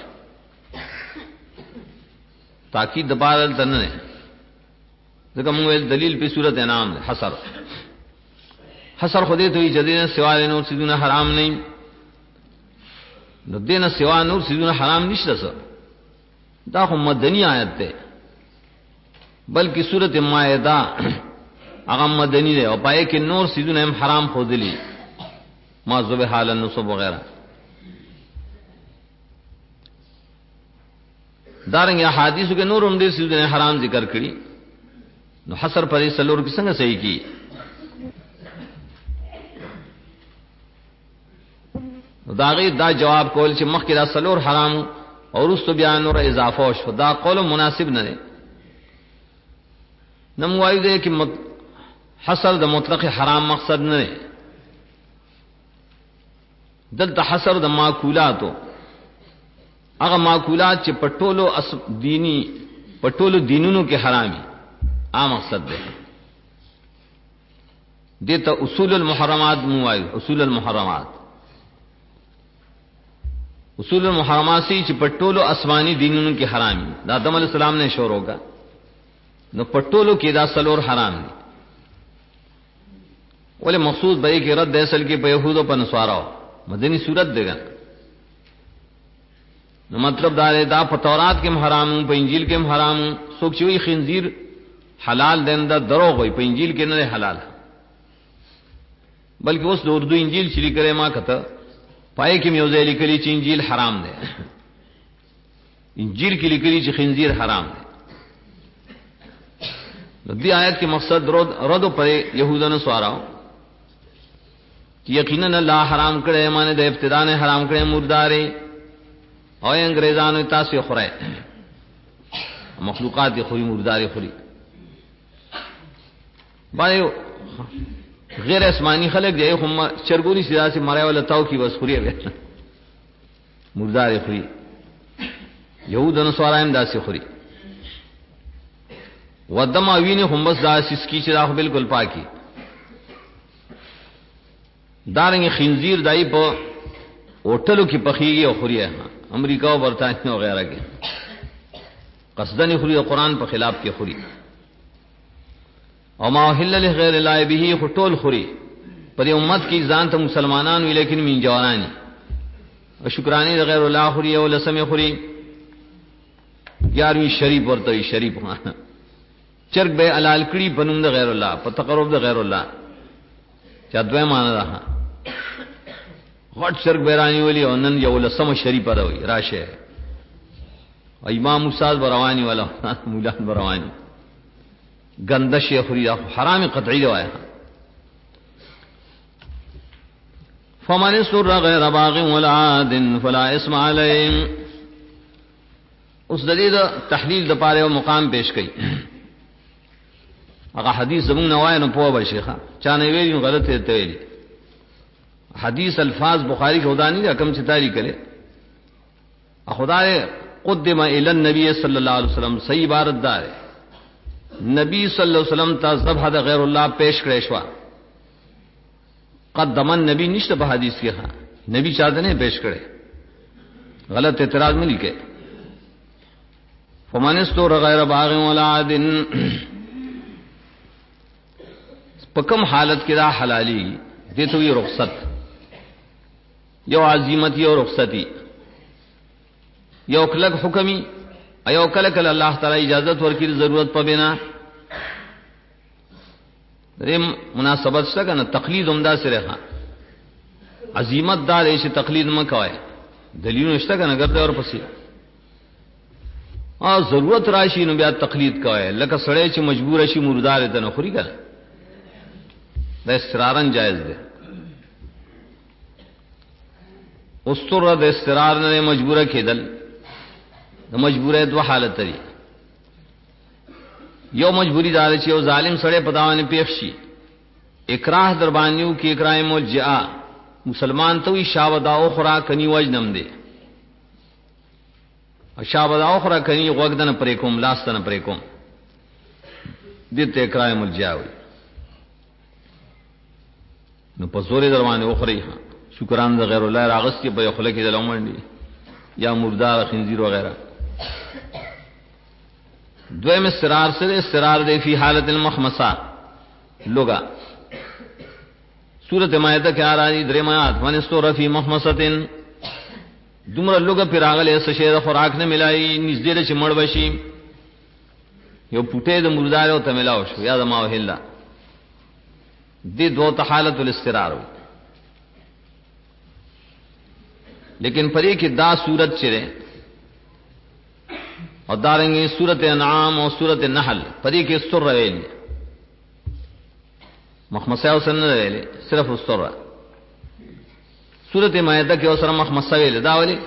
تاکید دا پار دلتا ننے ذکر منگویل دلیل پی صورت انعام دے حسر حسر خودی تو ہی جدین سوال نور سیدون حرام نہیں نو دین سوا نور سیدون حرام نشتا سا دا خو مدنی آیت تے بلکہ صورت مائدہ اغم مدنی دے اور پائے کہ نور سیدون ہم حرام خود لی ما ذبح علی النصب وغیرہ دارنگ احادیث کے نور عمدے سیدون حرام ذکر کری نو حسر پر سلور کی سنگ صحیح کی داغی دا جواب کول چې مخکې دا سلور حرام اور اس تو بیان نور اضافه شو دا قول مناسب نه دی نموایو دے کہ حصر دا مطلق حرام مقصد نه دی دلته حصر دا معقولاتو هغه معقولات چې پټولو دینی پټولو دینونو کې حرامي عام مقصد دی دیتا اصول المحرمات موایو اصول المحرمات اصول المحرمات سی چې پټولو آسمانی دینونو کې حرامي دا آدم علیہ السلام نے شروع کا نو پټولو کې دا سلور حرام دي ولې مقصود به کې رد اصل کې په يهودو په نسوارو مدني صورت دیګا نو مطلب دا په تورات کې حرام په انجیل کې حرام څوک چې وي خنزیر حلال دین دا دروغ وي په انجیل کې نه حلال بلکې اوس د اردو انجیل چې لیکره ما کته پائے کہ میوزے لکلی چی انجیل حرام دے انجیل کی لکلی چی خنزیر حرام دے دی آیت کے مقصد ردو پر یہودن سواراو کہ یقیناً اللہ حرام کرے مانے دے ابتدا نے حرام کرے مردارے اور انگریزانو تاسی خورے مخلوقات کی خوری مرداری خوری بارے غیر اسمانی خلق جائے خم چرگونی سیدھا سے مرے والا تاو کی بس خوری ہے مردار خوری یہود نسوارائم دا سے خوری ودم اوین خم بس دا سسکی چراخ بالکل پاکی دارنگی خنزیر دائی پا اوٹلو کی پخیگی اور خوری ہے امریکہ و برطانیہ وغیرہ کے قصدنی خوری اور قرآن پر خلاف کی خوری او ما حل لغیر اللہ به خطول خوری پر امت کی ځان ته مسلمانان وی لیکن من جوانانی او شکرانی غیر اللہ خوری او لسم خوری 11ویں شریف ورته شریف چرګ به حلال کړي پنوم د غیر الله په تقرب د غیر الله چا دوی معنا ده غټ چرګ بیرانی ولی او نن یو لسم شریف راوي راشه امام استاد بروانی والا مولا بروانی گندش خوری حرام قطعی جو ہے فمن سر غیر باغ ولا عاد فلا اسم علیہ اس دلیل تحلیل د پاره مقام پیش کړي هغه حدیث زمون نوای نه پوه شيخه چا نه ویلی غلط ته ویلی حدیث الفاظ بخاری کې ودانی دا کم چتاری کړي خدای قدم الی النبی صلی اللہ علیہ وسلم صحیح عبارت دار نبی صلی اللہ علیہ وسلم تا ذبح د غیر اللہ پیش کړي شو قدم النبی نشته په حدیث کې ها نبی چاته نه پیش کړي غلط اعتراض ملي کې فمن استور غیر باغ ولا عاد پکم حالت کې دا حلالی دته وی رخصت یو عزیمت یو رخصتی یو کلک حکمی ایو کله کله الله تعالی اجازت ورکړي ضرورت په بنا دې مناسبت څخه کنه تقلید عمدہ سره عظمت دار ایش تقلید مکوای دلیل نشته کنه ګرځي اور پسې ضرورت راشي نو بیا تقلید کوي لکه سړی چې مجبور شي مردار ته نه خوري کنه دا استرارن جائز ده استر د استرار نه مجبوره کېدل د مجبوره دوه حالت لري یو مجبوری دار چې یو ظالم سړی په داونه پیښ شي اکراه در باندې کې اکراه ملجئه مسلمان ته وی شاودا اخرى کني وجنم دي شاودا اخرى کني وګدن پرې کوم لاستنه پرې کوم دته اکراه ملجئه وي نو په زوري دروانه اخرى شکران د غیر الله راغستي په خله کې دلومندي یا مردار خنزیر وغیرہ دویم استرار سے استرار دے فی حالت المخمصہ لغا سورۃ مائدہ کے آرانی درمات من استور فی مخمصۃ دمر لغا پر اغله سشیر خوراک نے ملائی نزدې چې مړ بشي یو پټه د مردار او تملاو شو یا د ما وهلا دې دوه حالت الاسترار لیکن پرې کې دا صورت چره اور دارنگی سورت انعام اور سورت النحل پری کے استر ویلی مخمسہ وسن ویلی صرف استر سورت مائدہ کے وسر مخمسہ ویلی دا ولی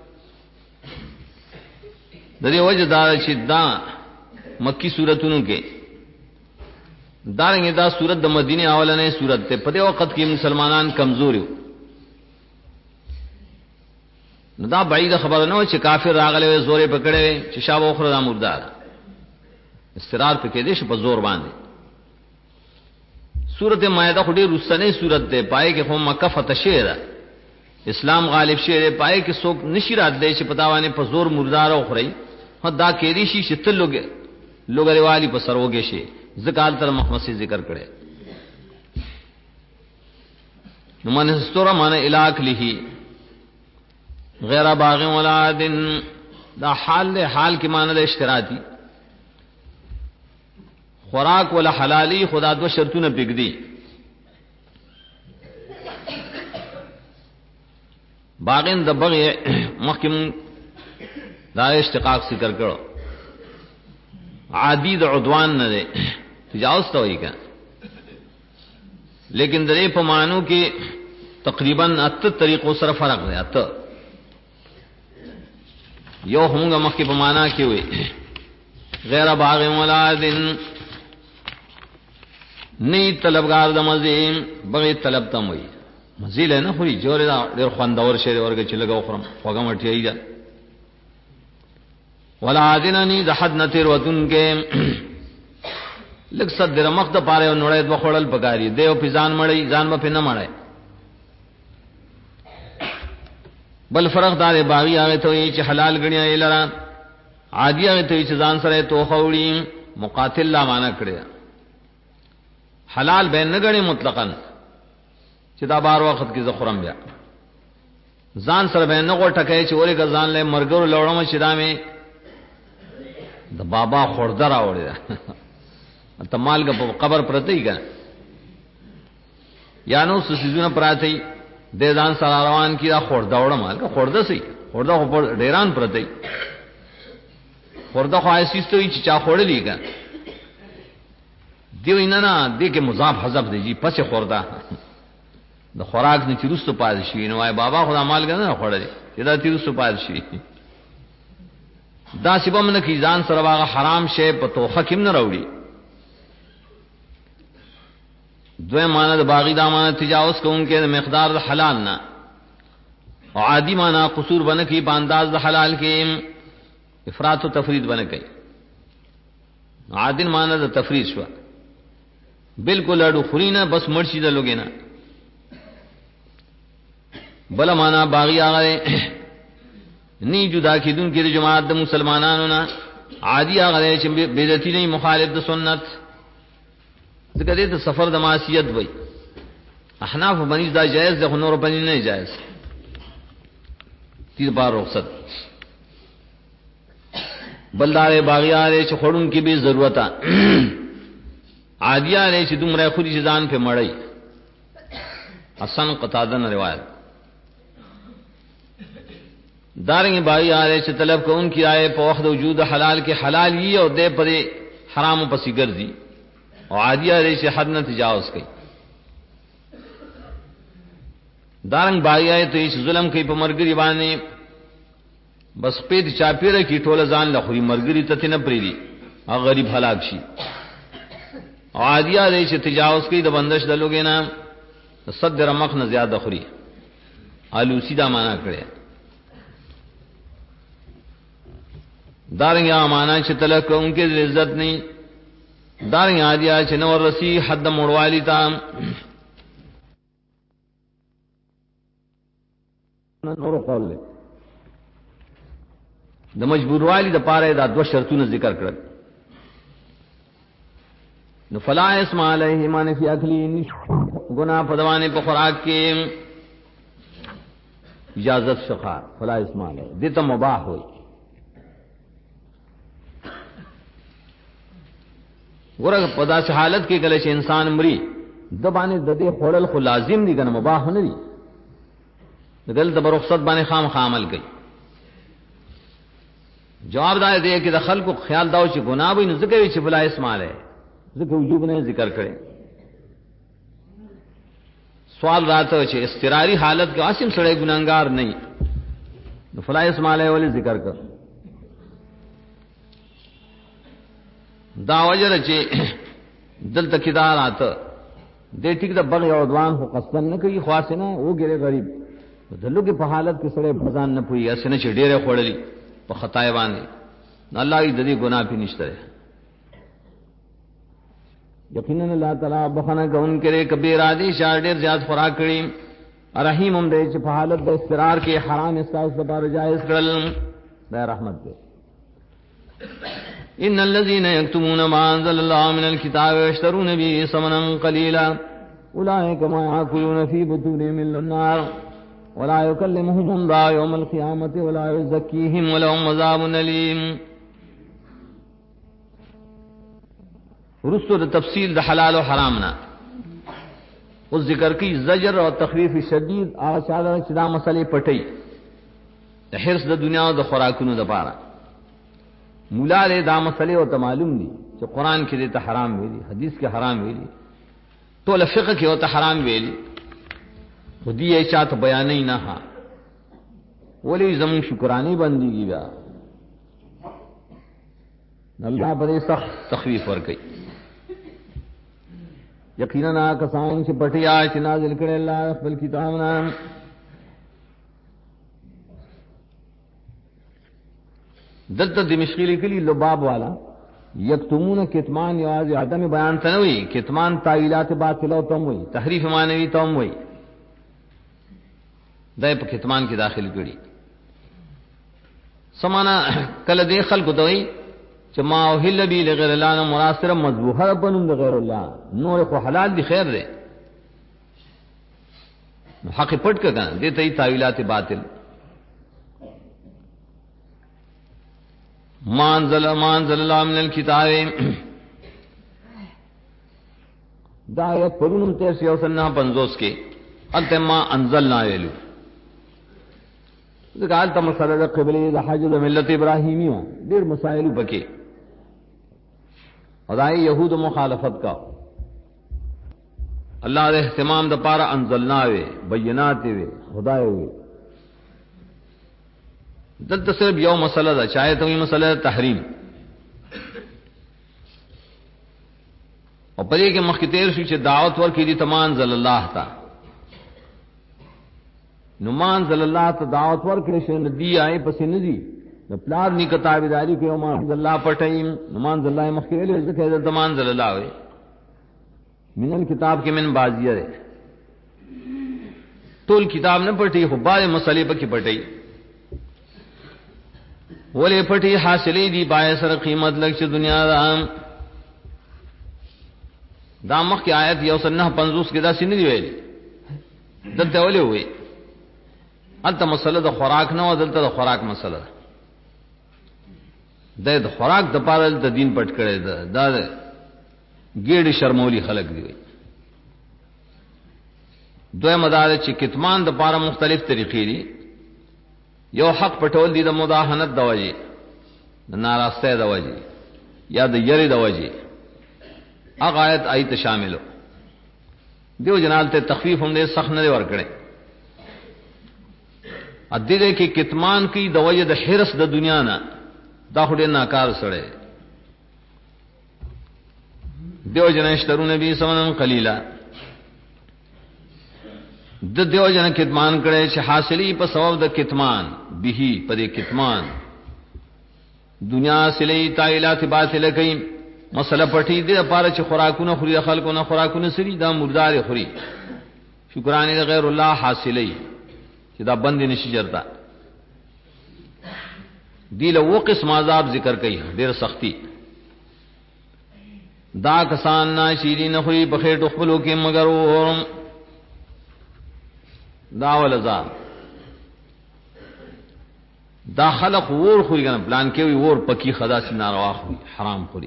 ددی وجہ دار چې دا مکی سورتونو کې دارنگی دا سورت د مدینه اولنې سورت ته په دې وخت کې مسلمانان کمزوري نو دا بعید خبر نه و چې کافر راغله زورې پکړې چې شابه اخره د مردار استرار پکې دې شپ زور باندې سورته مائده خو دې رسنه سورته ده پای کې هم مکه فتح شهره اسلام غالب شهره پای کې څوک نشی رات دې چې پتاوانه په زور مردار اخري دا کې دې شي چې لوګره والی په سروګه شي ذکر تر مخمسي ذکر کړي نو من استوره معنی الاک لہی غیر باغ ولا عادن دا حال کی معنی د اشتراطی خوراک ولا حلالی خدا دو شرطونه پګدي باغین د بغي محکم دا اشتقاق ذکر کړو عادی د عدوان نه دی تجاوز ته وایي کنه لیکن درې په معنی کې تقریبا اته طریقو سره فرق دی اته یو همغه مخکې په معنا کې وي غیر باغ ولادن نی طلبگار د مزین بغي طلب تم وي مزیل نه خوري جوړه دا ډېر خوندور شی ورګه چې لګاو خورم خوګه مټي ایدا ولادننی د حد نتر وتن کې لک صدر مخ د پاره نوړې د خړل پکاري دیو پیزان مړی ځان په نه مړای بل فرق دار باغی هغه ته چې حلال غنیا ایلرا عادی هغه ته چې ځان سره تو خوړی مقاتل لا معنا کړی حلال به نه غنی مطلقاً چې دا بار وخت کې زخرم بیا ځان سره به نه غوټه چې اورې ځان له مرګور لوړم چې دامه د بابا خوردر راوړی ته مالګه په قبر پرتی کنه یا نو سيزونه پراتی د ځان سره روان کیدا خورده وړه مالګه خورده سي خورده خو ډیران پرتی خورده خو ایسیستو چې چا خورلې کنه دیو نه دې کې مضاف حذف دی جی پس خورده د خوراک نه چیرستو پاد شي نو وای بابا خدا مالګه نه خورلې چې دا چیرستو پاد شي دا سبب نه کی ځان سره واغه حرام شی په توخه کې نه راوړي دوی معنی د باغی دامانه تجاوز کوونکې د مقدار د حلال نه او عادی معنی قصور بنه کی بانداز د حلال کې افراط او تفرید بنه کوي عادل معنی د تفرید شو بالکل اډو خورینه بس مرشي د لوګینا بل معنی باغی هغه نی جدا کیدون کې د جماعت د مسلمانانو نه عادی هغه چې بدعتي نه مخالف د سنت ذکر دې ته سفر د معصیت وای احناف باندې دا جائز ده نور باندې نه جائز تیر بار رخصت بلدار باغیاله چې خورون کې به ضرورت عادیاله چې دومره خوري چې ځان په مړی حسن قتاده نے روایت دارنګ باغیاله چې طلب کوونکی آئے په وخت وجود حلال کې حلال یي او دې پرې حرام پسې ګرځي او عادیاله چې حد نه تجاوز کوي دارنګ باغیاله ته چې ظلم کوي په مرګري باندې بس پید چاپیره کی ټوله ځان لخوري مرګري ته نه پریدي هغه غریب هلاک شي او عادیاله چې تجاوز کوي د بندش د لوګې نام صدر مخ نه زیاده خوري آلوسی دا معنا کړي دارنګ معنا چې تلک انکه عزت نه دارنګ عادیا چې نور رسی حد مړوالی تا نور قول د مجبوروالی د پاره دا دو شرطونه ذکر کړل نو فلا اسم علیه مان فی اکلی گناہ پدوانے په خوراک کې اجازت شخا فلا اسم علیه دته مباح وي ورغه پدا چې حالت کې کله چې انسان مري د باندې د دې خورل خو لازم دي کنه مباح نه دي دل د برخصت باندې خام عمل کوي جواب دا دی چې د خلکو خیال داو چې ګناه وي نو ځکه چې فلا اسم علیه ذکر وجوب نے ذکر کرے سوال راته چې استراری حالت کې عاصم سړی ګناګار نه نو فلا اسم علیه ولې ذکر کړ دا وجره چې دلته کې دا راته دې ټیک د بغي او دوان خو قصدن نه کوي خاصنه او ګره غریب دلته په حالت کې سړی بزان نه پوي اسنه چې ډېره خړلې په خطای باندې الله دې دې ګناه پې نشته یقینا اللہ تعالی بخنه کون کرے کبیر ادی شار ډیر زیات خوراک کړي رحیم هم دې چې په حالت د استقرار کې حرام استاس لپاره جائز کړل دا رحمت دې ان الذين يكتمون ما انزل الله من الكتاب ويشترون به ثمنا قليلا اولئك ما ياكلون في بطونهم النار ولا يكلمهم الله يوم القيامه ولا يزكيهم ولهم عذاب اليم رسو د تفصیل د حلال او حرام نه او ذکر کی زجر او تخفیف شدید آشاده چې دا مسلې پټي د حرص د دنیا او د خوراکونو د پاره مولا له دا مسلې او ته معلوم دي چې قران کې دې ته حرام ویلي حدیث کې حرام ویلي ټول فقہ کې او ته حرام ویلي خودی یې چاته بیانې نه ها ولی زمون شکرانی بندګي بیا الله پر سخت تخفیف ور کوي یقینا کسان چې پټیا چې نازل کړي الله خپل کتاب نام دلته دمشقی لیکلی لباب والا یکتمون کتمان یواز عدم بیان تنوی کتمان تاویلات باطله تم وی تحریف معنوی تم وی دای په کتمان کې داخل کړي سمانا کله دې خلکو دوی چې ما او هل بی لغیر الله نه مراسره مذبوحه بنوم غیر الله نور خو حلال دي خیر دی نو حق پټ کړه دې ته تاویلات باطل ما انزل الله من الكتاب دا آیت پرونم 1350 کې انت ما انزلنا ویلو ځکه حالت مسله د قبله د حج د ملت ابراهیمی و ډیر مسائل پکې خدای يهود مخالفت کا الله د اهتمام د پاره انزلنا وی بینات وی خدای وی دلته صرف یو مسله ده چاہے ته مسله تحریم او پدې کې مخکې تیر شو چې دعوت ورکړي دي تمان زل الله تا نمان زل الله ته دعوت ورکړي شي ندی آئے پسې ندی د پلار نی کتابداري کوي ما الله پټایم نمان زل الله مخکې ویل ځکه د تمان زل الله وي من کتاب کې من بازیه ده ټول کتاب نه پټي خو باندې مسلې پکې پټي ولې پټي حاصلې دي بای سره قیمت لګ چې دنیا دا مخ کی آیت یو سنه 50 کې دا سینې دی ویلي دلته ولې وې انت مسله د خوراک نه او دلته د خوراک مسله د خوراک د پاره د دین پټ کړي دا ګېډ شرمولی خلق دی. دوی مدار چې کتمان د پاره مختلف طریقې دي. یو حق پټول دي د مداهنت د وجه، د ناراسته د وجه یا د یری د وجه. هغه آیت شاملو دیو جنال ته تخفیف هم دې سخت نه ورکړي. ا دې کې کتمان کی د وجه د حرس د دنیا نه دا خو دې ناکار سره دیو جنشترو نبی سمن قلیلا د دیو جن کتمان کړي چې حاصلی په سبب د کتمان به په دې کتمان دنیا سلی تایلات باطل کوي. مسله پټی دې لپاره چې خوراکونه خوري خلکونه خوراکونه سری دا مردار خوري شکرانه د غیر الله حاصلی چې دا بند نشي جرتا. دی له و قسم عذاب ذکر کوي ډیر سختی. دا کسان ناشیری نه خوري په خېټو خپلو کې مگر ورم دا ولذا دا خلق ور خوري کنه پلان کې وي ور پکی خدا سي ناروا خوري حرام خوري.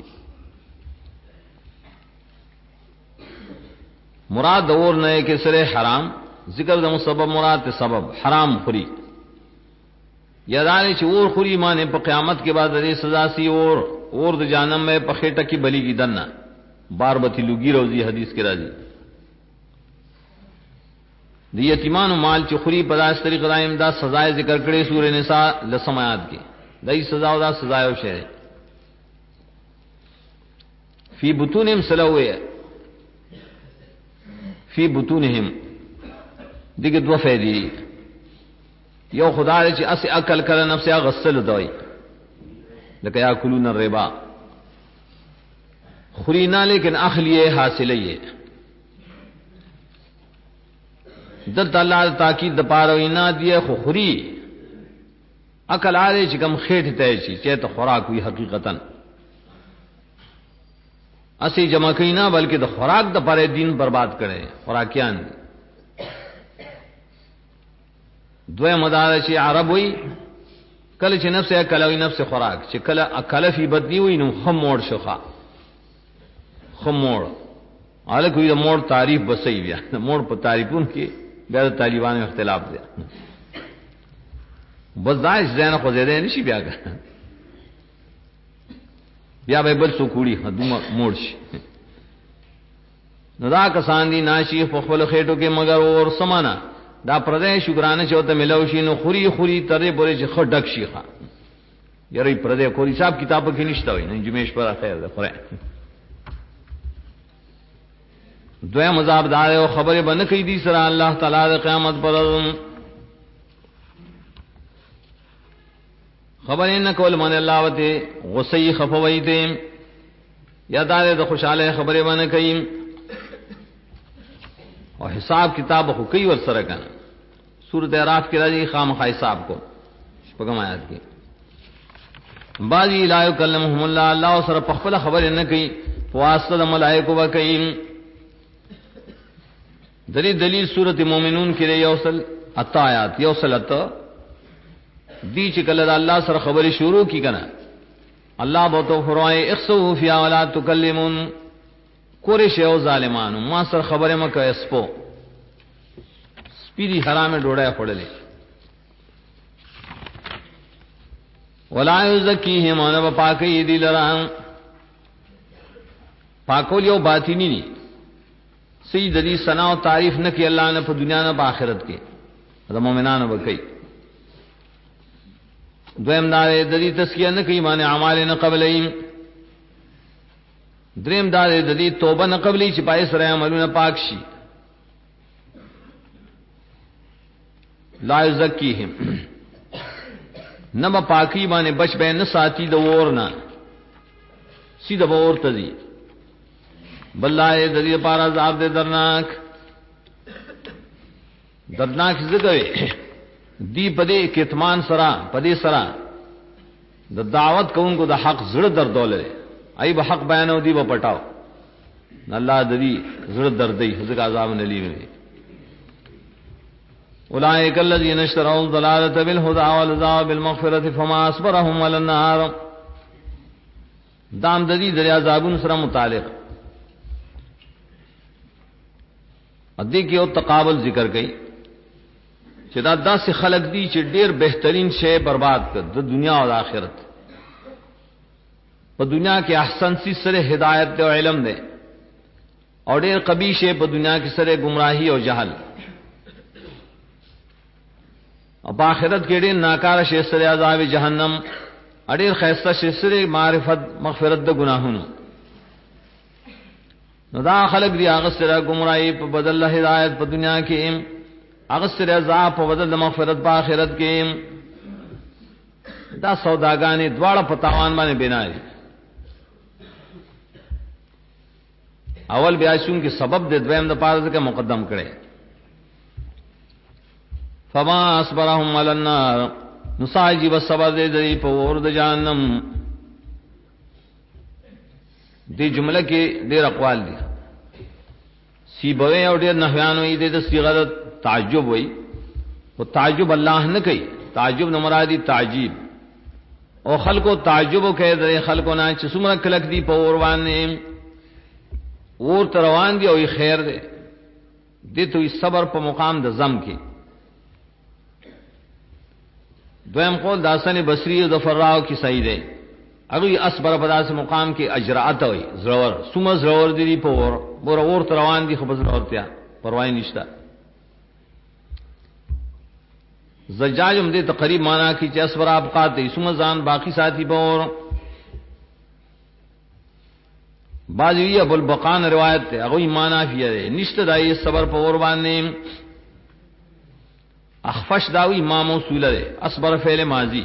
مراد اور نه کې سره حرام ذکر د مسبب مراد ته سبب حرام خوري. یادانه چې اور خوري معنی په قیامت کې بعد دې سزا سی اور د جهنم میں په خېټه کې بلی کی دنه بار بتی لوګي روزي حدیث کې راځي. د یتیمانو مال چې خوري په داس طریقه دایم دا سزا ذکر کړي سورې نساء لسمات کې. دای سزا او دا سزا یو شی فی بطونهم سلوه فی بطونهم دغه دوه فائدې. یو خدای چې اس عقل کړه نفس یا غسل دوی لکه یا کلون الربا خرینا لیکن اخلیه حاصلیه د الله تاکید د پاره وینا دی خو خوري عقل عالی چې کم خېټ ته شي چې ته خوراک وي حقیقتا اسی جمع کینا بلکې د خوراک د پاره دین برباد کړي خوراکیان. دوی مدار چې عرب وي کله چې نفس کلوي نفس خوراک چې کله اکل فی بدنی وي نو خموړ شوخه خموړ اله کوئی د موړ تعریف بسې بیا د موړ په تعریفون کې بیا د طالبانو اختلاف دی. بس داش زنه خو زیاده نشي بیا بیا به بل څو کوړي هدوم موړ شي. نو دا کسان دي ناشي په خپل خېټو کې مگر اور سمانا دا پردې شکرانه چوته ملو شي نو خوري ترې پورې چې خډک شي ښا یری پردې کوری صاحب کتابو کې نشته وي نه جمیش پر خیر ده خوره. دوی مذاب دار او خبره بنه کوي دي سره الله تعالی د قیامت پر خبرې نه کول من الله وته غصې خفوي دي یا دار د خوشاله خبره بنه کوي او حساب کتاب خو کوي ور سره کنه. سورۃ اعراف کې راځي خامخا حساب کو شپږم آیات کې باقی لا یکلمهم الله الله سره په خپل خبره نه کوي واسطه د ملائکه وکړي. دلیل سورۃ مومنون کې یوصل اتا آیات یوصل اتا دی چې کله الله سره خبري شروع کی کنه الله به تو فرمای اخسو فی ولا تکلمون قریش او ظالمانو ما سره خبره مکه اسپو سپیری حرامه ډوډۍ خورلې ولا یزکیهم ان پاکی دی لران پاکول یو باطینی ني سید دې ثنا او تعریف نه کوي الله نه په دنیا نه په آخرت کې د مؤمنانو وکي. دویم دار د دې تسکیه نه کوي معنی اعمال نه قبلې. دریم دار د دې توبه نه قبلې چې پای سره عملونه پاک شي. لا یزکیهم نما پاکی باندې بچ به نه ساتي د ور نه سیده ور ته دي بلای د دې پارا عذاب دې دردناک زګوي دی پدې کتمان سرا پدې سرا د دعوت کوونکو د حق زړه دردول ای به حق بیانو دی به پټاو الله د دې زړه دردې حضرت عذاب نه لیوي. اولئک الذین اشتروا الضلالة بالهدى والعذاب بالمغفرة فما اصبرهم على النار دام ددی دریا عذابون سره متعلق ادی کې او تقابل ذکر کړي چې دا داسې خلق دي چې ډېر بهترین شی برباد کړ د دنیا او آخرت. په دنیا کې احسن سی سره هدایت او علم ده اور ډېر قبیح شی په دنیا کې سره گمراهی او جهل، او په آخرت کې ډېر ناکاره شی سره عذاب جهنم، اډیر خیسته شی سره معرفت مغفرت د گناهونو. نو دا خلق دی هغه سره گمراهی په بدل هدایت په دنیا کې، هغه سره عذاب په بدل مغفرت په آخرت کې. دا سوداګانې دواړه په تاوان باندې بنای. اول بیا شون کې سبب د دویم د پاره ځکه مقدم کړي. فما اصبرهم علی النار، نصاجی بسبب دے دی پور د جہنم. دی جملہ کې ډېر اقوال دي، سیبوی او ډېر نحویان وي د صيغه تعجب وي، او تعجب الله نه کوي، تعجب نه مرادي تعجیب. او خلقو تعجب کوي د خلقو نه چې څومره کلک دی پور باندې اور تروان دی او خیر دی. دې ته صبر په مقام د زم کې. دویم قول داسن بصری او ظفراء کی صحیح ده. اگوی اصبر په داس مقام کې اجرات وي، زړور سوم زړور دي په اور روان دي، خو زړورتیا پروا نه نشته. زجاج هم دې تقریب معنا کې چې اصبر ابقات دي، سوم ځان باقی ساتي په اور. بعضی ابو البقان روایت ته اگوی معنا فيه ده نشته دای صبر په اور باندې. اخفش داوی ما موصول ہے، اصبر فعل ماضی،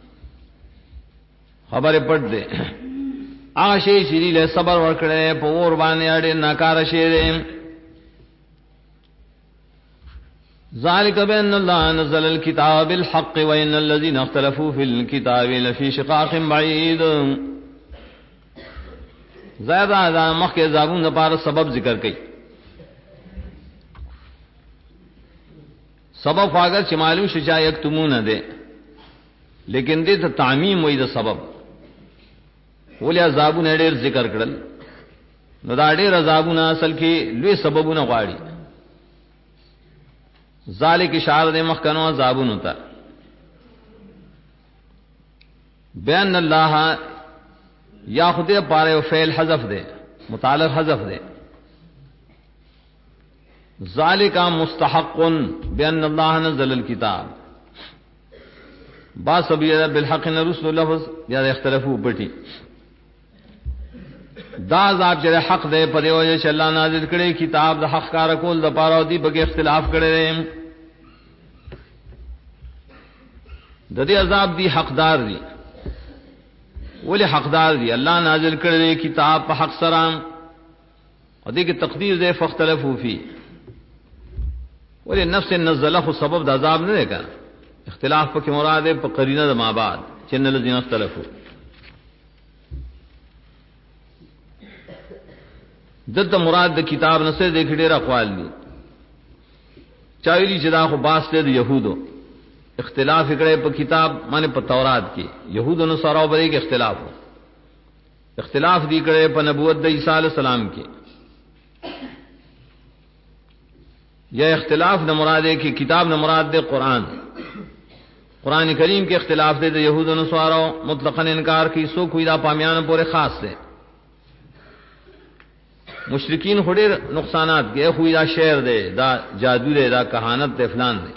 خبر پڑھ دے. آشی شری لے صبر ورکڑے پور بانے اڑے ناکار شیرے. ذالک بان اللہ نزل الكتاب بالحق وان الذين اختلفوا في الكتاب لفي شقاق بعید. زیادہ مخ کے زابون پار سبب ذکر کئی. سبب اگر چې معلوم شجا یکتمون ده، لیکن دې ته تعمیم وې د سبب. ولې عذابونه ډېر ذکر کړل؟ نو دا ډېر عذابونه اصل کې لوی سببونه غواړي. ذالک اشاره د مخکنو عذابونو ته. بیان الله یا خدای پاره فعل حذف ده، متعلق حذف ده. ذالک مستحق بان الله نزل الكتاب. با سبیل بالحق رسول لفظ یا اختلافو پټي. دا عذاب چې حق ده په دی وجه چې الله نازل کړي کتاب د حق کار کول د پاره دی بګي اختلاف کړي. د دې عذاب دی حقدار دي. ولی حقدار دي؟ الله نازل کړي کتاب په حق سره، او دې کې تقدیر ده فاختلفوا فيه. ولی نفس نزله خو سبب د عذاب نه ده، اختلاف پکې مراد ہے په قرینه د ما بعد چې ان الذين اختلفوا. دته مراد د کتاب نه سره د ډېر اقوال دي. چاویلی چې دا خو باسته د يهودو اختلاف کړي په کتاب باندې په تورات کې، يهودو نو سره وبري کې اختلاف دي کړي په نبوت د عیسی علی السلام کې. یا اختلاف نہ مراد ہے کہ کتاب نہ مراد دے قرآن کریم کے اختلاف دے یہود و نصارا مطلقاً انکار کی سو کوئی دا پامیان پورے خاص دے. مشرکین خودے نقصانات کے ہوئی دا شعر دے، دا جادو دے، دا کہانت دے، فلان دے.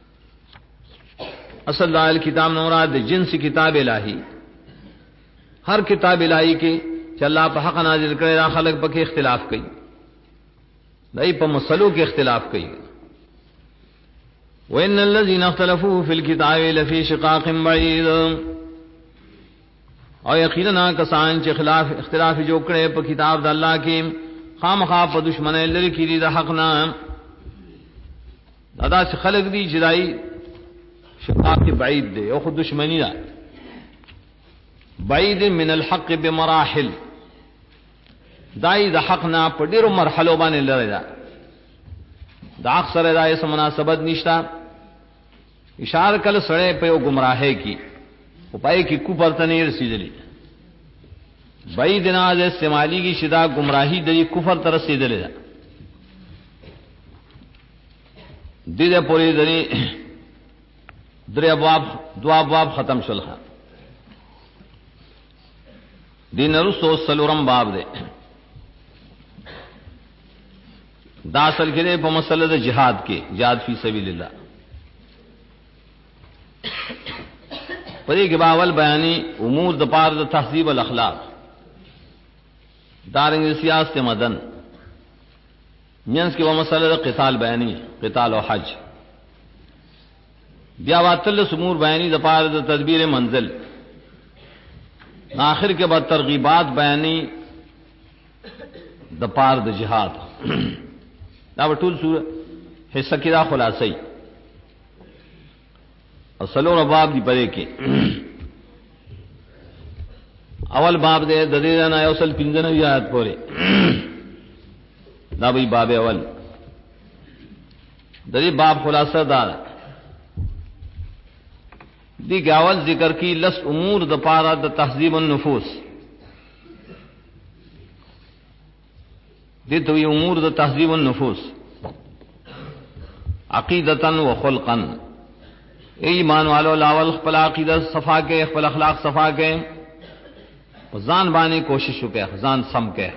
اصل دا کتاب نہ مراد دے جنس کتاب الہی. ہر کتاب الہی کے چل اللہ پہ حق نازل کرے دا خلق پہ اختلاف کی، دای په مسلو کې اختلاف کوي. وان الذين اختلفوا في الكتاب لفي شقاق بعيد. او یقینا کسان چې اختلاف جو کړي په کتاب د الله کې خامخا په دشمنه لري کړي د حق نه. دا چې خلق دي چې دای شقاق بعید دي او خود دشمنی ده. بعید من الحق بمراحل، دای د حق نه په ډیرو مرحلو باندې لري. دا اکثر دای سره مناسبت نشتا. اشاره کله سره په یو گمراهه کی او پای کی کو پرته نه رسیدلی. بئی دناز استعمالی کی شدا گمراہی دری کفر طرف سے دلے جا دیدے پوری دری در ابواب دو ابواب ختم شلخا دین رسو سلورم باب دے دا اصل کے پا مسئلہ دا جہاد کے جہاد فی سبیل اللہ پدی کے باول بیانی امور دا پار دا تہذیب الاخلاق دارنگ سیاست مدن مینس کے وہ مسئلہ دا قتال بیانی قتال و حج بیاواتل امور بیانی دا پار دا تدبیر منزل آخر کے بعد ترغیبات بیانی دا پار دا جہاد دا بطول سورہ حصہ کی دا خلاصی اور سلور باب دی پدے کے اول باب دے ددیدنا یوصل پنجن آیات پورے دا بھئی باب اول ددی باب خلاصہ دار دی کہ اول ذکر کی لس امور دا پارا دا تہذیب النفوس دی تو امور دا تہذیب النفوس عقیدتا و خلقا ایمان والو لاول خپل عقیدہ صفا کے خپل اخلاق صفا کے زان بانے کوشش کے زان سم کے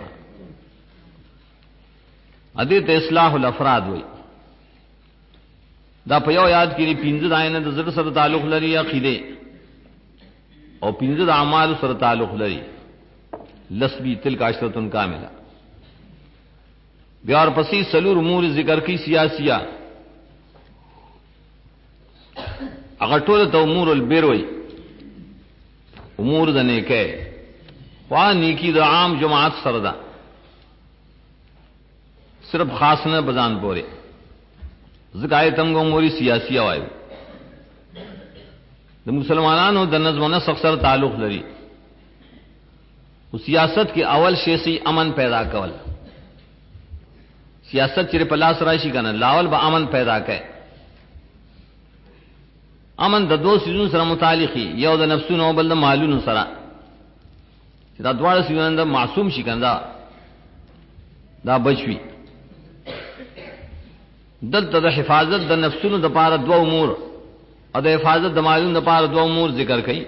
ادیت اصلاح الافراد ہوئی دا پیو یاد کی پینزد آئین دا زر سر تعلق لری عقیدے اور پینزد اعمال سر تعلق لری لسبی تلک عشرتن کاملہ بیار پسی سلور امور ذکر کی سیاسیہ اگر ٹول تو امور البر ہوئی امور دا نیکے وہاں نیکی دا عام جماعت سردا صرف خاص نہ بزان پورے ذکائے تم کو اموری سیاسی وائو دا مسلمانانو دا نظم و نسق سر تعلق لری سیاست کی اول شیسی امن پیدا کول سیاست چرے پلاس راشی کنا لاول با امن پیدا کئے امن دا دو سیزون سره متعلقی یو دا نفسون و بل دا مالون سره دا دوار سیزون دا معصوم شی کندا دا بچوی دلتا دا حفاظت دا نفسون دا پار دو امور اور دا حفاظت دا مالون دا پار دو امور ذکر کئی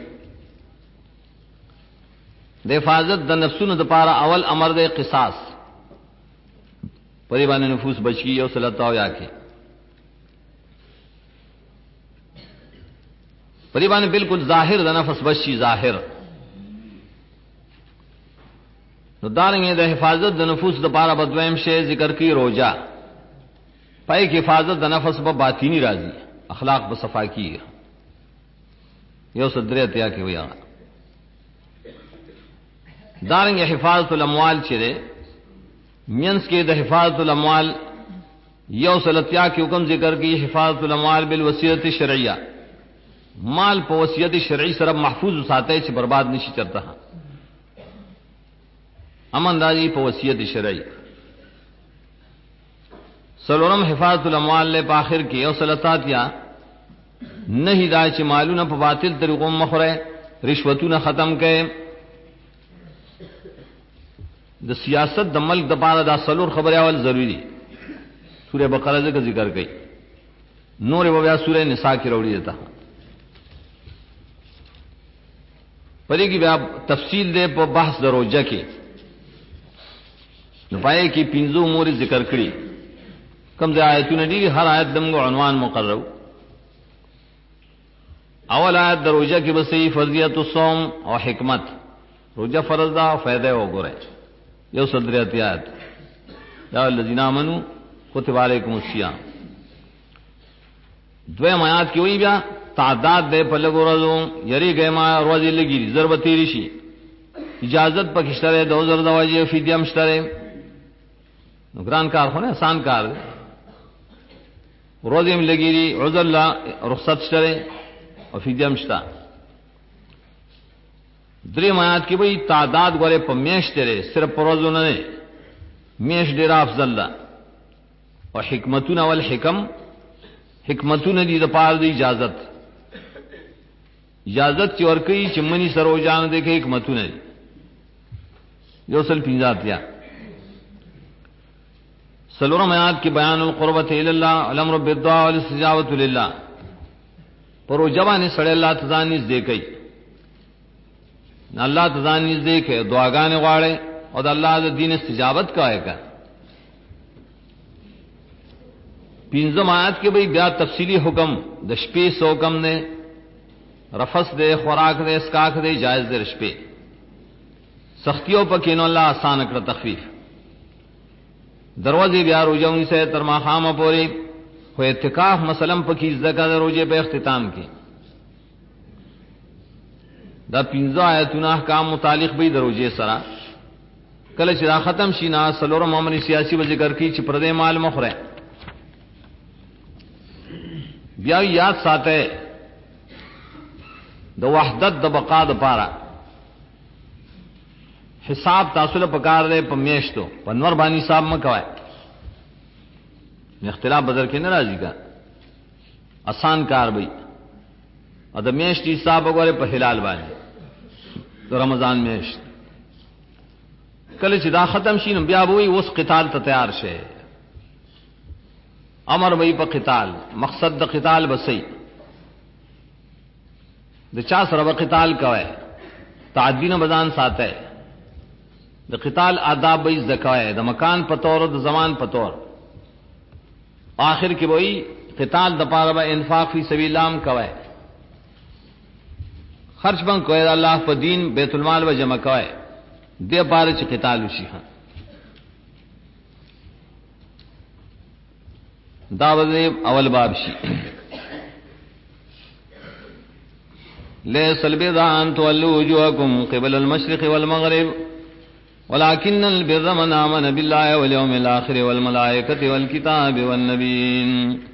دا حفاظت دا نفسون دا پار اول امر دا قصاص پریبان نفوس بچکی یو صلتاو یا کے پریبان بالکل ظاہر دا نفس بچی ظاہر نو دارنگے دا حفاظت دا نفوس دا پارا بدویم شے ذکر کی روجہ پائے کی حفاظت دا نفس با باطینی راضی اخلاق با صفا کی یو صدریت یا کہ ویا دارنگے حفاظت الاموال چرے مینس کے دا حفاظت الاموال یو صلتیا کی حکم ذکر کی حفاظت الاموال بالوصیت شرعیہ مال پا وصیت شرعی سرب محفوظ ساتے چھ برباد نشی چرتا امن داری پا وصیت شرعی سلورم حفاظت الاموال لے پا آخر کی او صلتات یا نہیں دا چھ مالونا پا باطل طریقوں مخورے رشوتونا ختم کئے دا سیاست دا ملک دا پارا دا سلور خبر اول ضروری سورہ بقرہ کا ذکر کئی نور بیا سورہ نساء کی روڑی دیتا پری کی بیا تفصیل دے پا بحث دا روجہ کے نپائے کی پینزو امور ذکر کری کم دے آیتون دی ہر آیت دم کو عنوان مقرر اول آیت دا روجہ کی بسی فرضیت الصوم اور حکمت روجہ فرض دا فیدہ ہو گرے یو صدریت آیت یا الذین آمنوا کتب علیکم الصیام دویم آیات کی ہوئی بیا تعداد دے پلگو رضو یری گئے ما روزی لگی ضربتی رشی اجازت پکشترے دو زر دواجی فیدیہ مشترے نگران کار خونے آسان کار دے روزی میں لگی دی عذر اللہ رخصت شترے اور فیدیہ مشتا دریم آیات کی بھئی تعداد گورے پا میش تیرے صرف پروزو ننے میش دیرا افضل دا اور حکمتون والحکم حکمتون دی دا پار دی اجازت چی ورکی چی منی سرو جان دے کہ حکمتون دی योसल पिंजातिया सलोरम आयात की बयानुल क़ुर्बत इल्लाह वल अम्रु बिद्दुआ वल इस्तिजाबतु लिल्लाह पर जवानी सड़े अल्लाह तजानी देखई अल्लाह तजानी देखे दुआगाने वाड़े और अल्लाह दीन इस्तिजाबत का आएगा पिंजम आयत के भाई ब्या तफसीली हुक्म दशपे सोकम ने रफस दे खुराक दे इसकाक दे जायज दे रशपे सख्तियों पर किनो अल्लाह आसान कर तखफीफ दरवाजे ब्या रोजाऊनी से तरमा खाम पोरी हो इत्तिकाफ मसलम पर की जका रोजे पे अख्तिताम की दा पिंजा आयतुना काम मुतालिक भी दरोजे सरा कल चिरा खत्म शीना सलोर मोमनी सियासी व जिक्र की चिप्रदे माल मुखरे ब्या याद साथे द वहदत द बका द पारा हिसाब तासुल पकार दे पमेश तो पनवर बानी साहब में कवाए इख्तिलाफ बदर के नाराजी का आसान कार भाई अदमेश की साहब वगैरह पर हिलाल बानी तो रमजान मेश कल चिदा खत्म शीन ब्या बोई उस क़िताल तैयार शे अमर वही पर क़िताल मकसद द क़िताल बसई द चा सरब क़िताल कवे तादीन बजान साथ है द क़िताल आदाब बई ज़काए द मकान पतौर द जमान पतौर आखिर की वही क़िताल द पारबा इन्फाक फी सबीलाम कवे खर्च बंग कोय अल्लाह पर दीन बैतुल माल व जमा कवे दे पारे च क़िताल उशी हां दावत अवल बाबशी लैसल बिर्रा अन तुवल्लू वुजूहकुम क़िबल अल-मशरिक़ वल मग़रिब वलाकिन्नल बिर्रा मन आमन बिल्लाहि वल यौमिल आखिर वल मलाइकति वल किताबि वन नबीन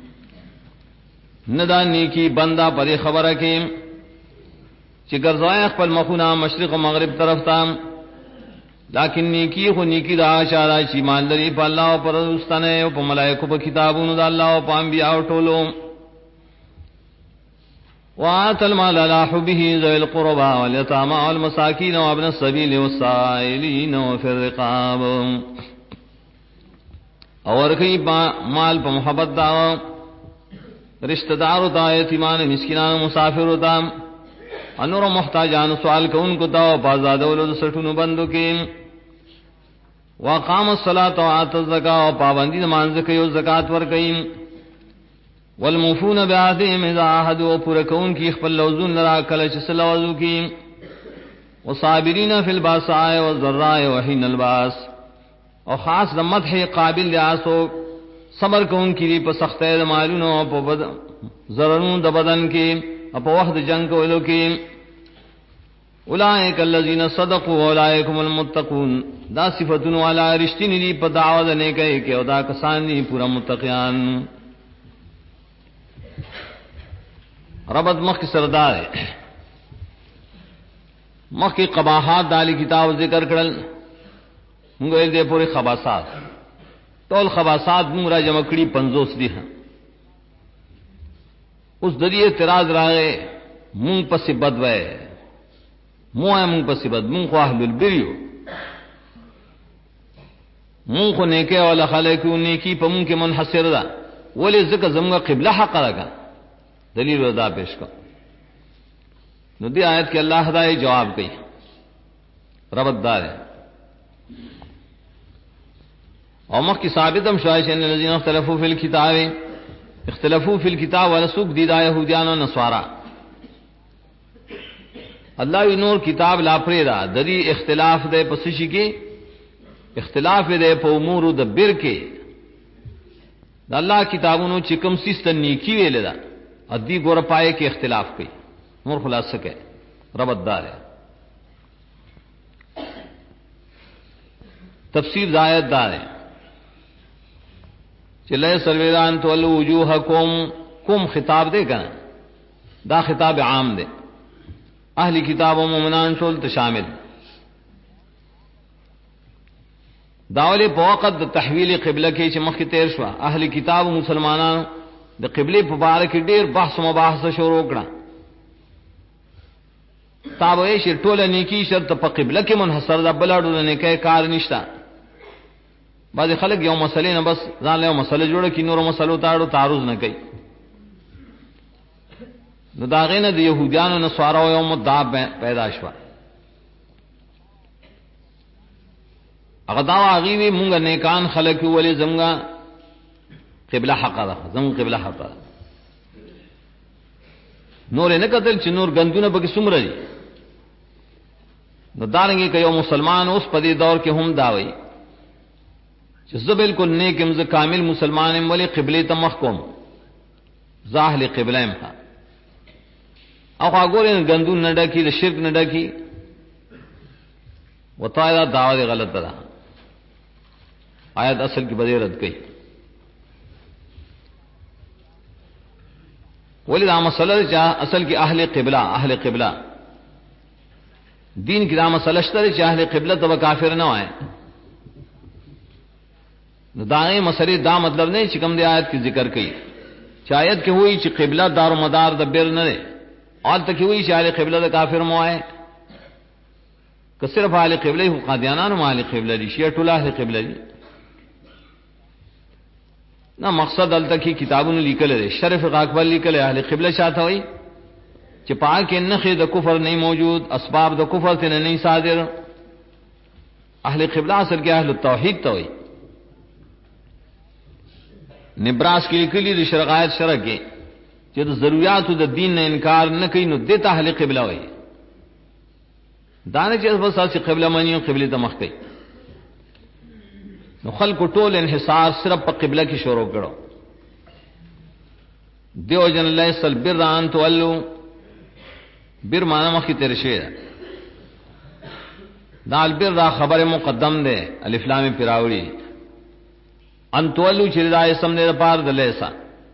नदानी की बंदा पर खबर के चिगर ज़ायक़ पल मखुना मशरिक़ व मग़रिब तरफ ताम लाकिन नीकी को नीकी दा चारा ची मानदरी पर अल्लाह पर उस्तने व मलाइकों पर किताबुन दा अल्लाह व अंबिया टोलो वातल माल अला हुब्बिही ज़िल क़ुरबा वल यतामा वल मसाकीन व इब्न सबील वस्साइलीन व फिर रिक़ाब और कई माल पर मोहब्बत दा रिश्तेदार होता यतीमान मिस्किनान मुसाफिर होता अनूर मुहताजान सवाल को उनको दाओ बाजाद वलद सठुन बंदो के वक़ाम अस्सलात व आत ज़का पाबंदी नमाज के ज़कात वर कई वल मुफून बिअहदिहिम इज़ा आहदू पूरा कौन की खपल लौजुन लरा कलच सलवजू की व साबिरीन फिल बासाए व ज़र्राए व हिनल बास और खास रमत है काबिल लियासो सबर कौन की पर सख्त मालून व ज़ररून द बदन के अप वक्त जंग को लो की उलाइक अल्लज़ीना सदक़ू व उलाइक हुमुल मुत्तक़ून दा सिफतुन वाला रिश्ती निरी पर दावत ने कहे कि उदा कसानी पूरा मुत्तक़ियान रबत मख की सरदार है मख की कबाहात दाली किताब जिक्र करल मुंगे दे पूरे खबासात तोल खबासात मुंगरा जमकड़ी 50 दी हैं उस दरिए तिराज राए मुंग पसी बदवे मुँह मुंग पसी बद मुंग को अहलुल बिरियो मुंग को नेके वाला खले की नेकी पर मुंग के मुनहसिर दा वले जिक्र जमगा क़िबला हक़ लगा दलील वदा पेश का नदी आयत के अल्लाह हदाय जवाब गई रबतदार है और मख की साबितम शायशन लजीन इख्तलफू फिल किताब इख्तलफू फिल किताब व रसूख दीदा यहूदियान व नस्वारा अल्लाह नूर किताब लापरेदा दरी इख्तिलाफ दे पसिशी के इख्तिलाफ दे प उमूर द बिर के अल्लाह किताबों चिकम सिस्त नीकी वेलेदा अद्दी गोर पाए के इख्तिलाफ की नूर खुलास सके रबतदार है तफसीर जायतदार है चले सरवेदान तो वजूह कुम खिताब दे कर दा खिताब आम दे अहली किताब मोमनान शोल शामिल दावले पवक़त तहवील क़िबला के चमख तेर शुआ अहली किताब मुसलमानान द क़िबले मुबारक ढेर बहस मुबाहस शुरू कड़ा تابوی شر ټول نیکی شرط په قبله کې منحصر ده، بلاړو نه کې کار نشتا. بعض خلک یو مسلې نه بس ځان له مسله جوړه کې نور مسلو تاړو تعرض نه کوي. نو دا غینه د يهودانو نه سوارو یو مدعا پیدا شو. هغه دا واغي وی مونږ نیکان خلک ولې زمغه قبله حق ده، زمو قبله حق ده. نور نه کتل چې نور غندونه به څومره دي. نو دارنګي که یو مسلمان اوس په دې دور کې هم دا وایي چې زه بالکل نیک یم، زه کامل مسلمان یم، ولی قبله ته مخ کوم، ظاهر قبله یم. او هغه غندون نه ډکی، د شرک نه ډکی، وتا دا دعوه غلطه ده. آیت اصل کی بدی رد کئی. ولی دا مسئلہ چاہ اصل کی اہل قبلہ دین کی دا مسئلہ شتر چاہ اہل قبلہ تو کافر نہ آئے. دائیں مسئلے دا مطلب نہیں چکم دے آیت کی ذکر کئی. چایت کی ہوئی چی قبلہ دار و مدار دا بیر نہ دے، اور تک ہوئی چی اہل قبلہ دا کافر مو آئے. کہ صرف اہل قبلہ ہی قادیانان و اہل قبلہ دی، شیعہ ٹولا اہل قبلہ دی. نہ مقصد التا کی کتابوں نے لکھل ہے، شرف اکبر لکھل ہے. اہل قبلہ چاہتا ہوئی کہ پاک کے نخ د کفر نہیں موجود، اسباب د کفر سے نہیں صادر. اہل قبلہ اصل کے اہل التوحید تو ہوئی. نبراس کی لکلی د شرغایت شرع کے کہ ضروریات د دین نے انکار نہ کئی نو دیتا اہل قبلہ ہوئی. دانے چیز بس اسی قبلہ منی قبلہ تمخ کئی. نو خلق ټول انحصار صرف په قبله کې شروع کړو. دیو جن لیس البر ان تولوا، بر معنا مخکې تیر شي. دا البر دا خبر مقدم ده، الف لام پیراوړي. ان تولوا چې دا اسم نه پار د لیسا،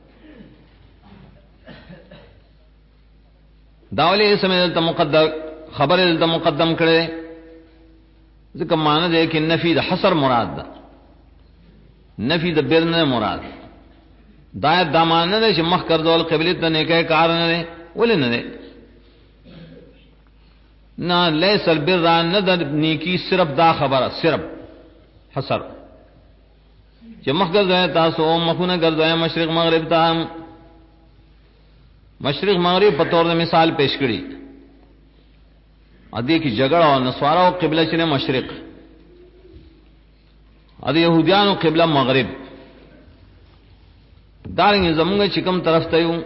دا ولې اسم دلته مقدم، خبر دلته مقدم کړي ځکه معنا ده کې نفي د حصر مراد ده، نفی د بیر نه مراد. دا دمانه ده چې مخ کردول قبله ته نه کوي کار نه ده، ولې نه ده. نه لیس البر نه د نیکی صرف دا خبره، صرف حصر چې مخ ګرځي تاسو مخونه ګرځي مشرق مغرب ته. مشرق مغرب په تور مثال پیش کړي. ادي کی جګړه او نسوارا او قبله چې مشرق، ادي يهوديانو قبله مغرب. دارنګ زمونږ چې کوم طرف ته یو،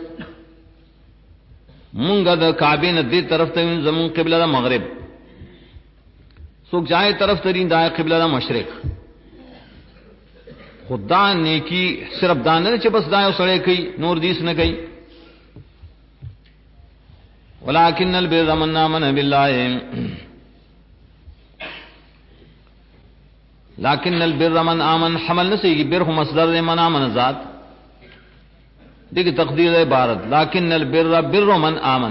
مونږ د کعبه نه دې طرف ته یو، زمونږ قبله د مغرب. څوک جای طرف ته دین دا قبله د مشرق. خدا نیکی صرف دانه چې بس دا یو سره کوي، نور دیس نه کوي. ولکن البر من آمن بالله، لیکن البر من آمن حمل نہ سیگی، بر مصدر من آمن ذات. دیکھ تقدیر عبارت لیکن البر بر من آمن.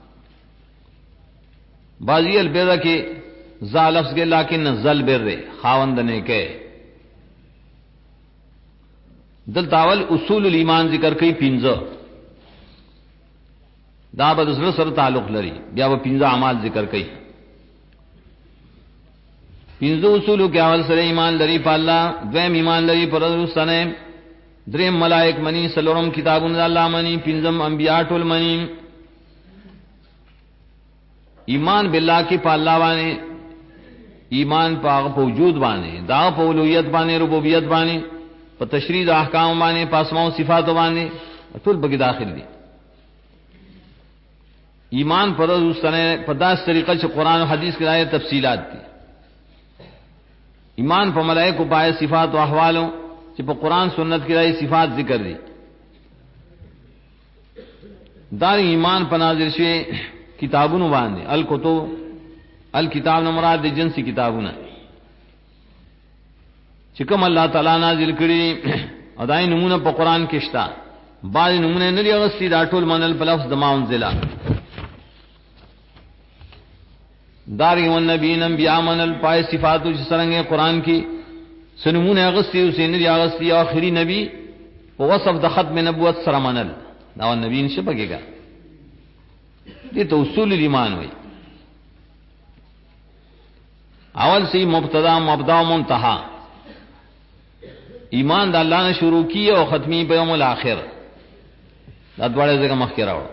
بازی البر کے ذا لفظ کے لیکن ذل بر خاوند نے کہ دل تاول اصول الایمان ذکر کئی پینزو دا بدسر سر تعلق لري. بیا وہ پینزا اعمال ذکر کئی. پینزو اصولو کے اول سر ایمان لري په الله، دویم ایمان لري پر رسول، دریم ملائک منی، سلورم کتابون الله منی، پینزم انبیاء ټول منی. ایمان بالله کی په الله باندې، ایمان په وجود باندې، دا په اولوہیت باندې، ربوبیت باندې، په تشریع احکام باندې، په اسماء او صفات باندې، ټول بګی داخل دي. ایمان پر رسول په داس طریقه چې قران او حدیث کې راځي تفصیلات دي. ایمان په ملائکه پای صفات او احوالو چې په قران سنت کې راځي صفات ذکر دي. دا ایمان په نازل شوی کتابونو باندې، الکتب، الکتاب نه مراد د جنسي کتابونه چې کوم الله تعالی نازل کړي. اداي نمونه په قران کې شته، بعض نمونه نه لري غسي دا ټول منل په لفظ د ماونزلا. داری و نبی انبیاء منل پای صفاتو چې څنګه قران کې سنمونه غسي حسین دی غسي اخري نبی په وصف د ختم نبوت سره منل. دا نبی نشه پکېګا دي ته اصول ایمان وای. اول سی مبتدا مبدا و منتہا ایمان د الله نه شروع کی او ختمی په یوم الاخر دا دواړه ځکه مخکې راوړو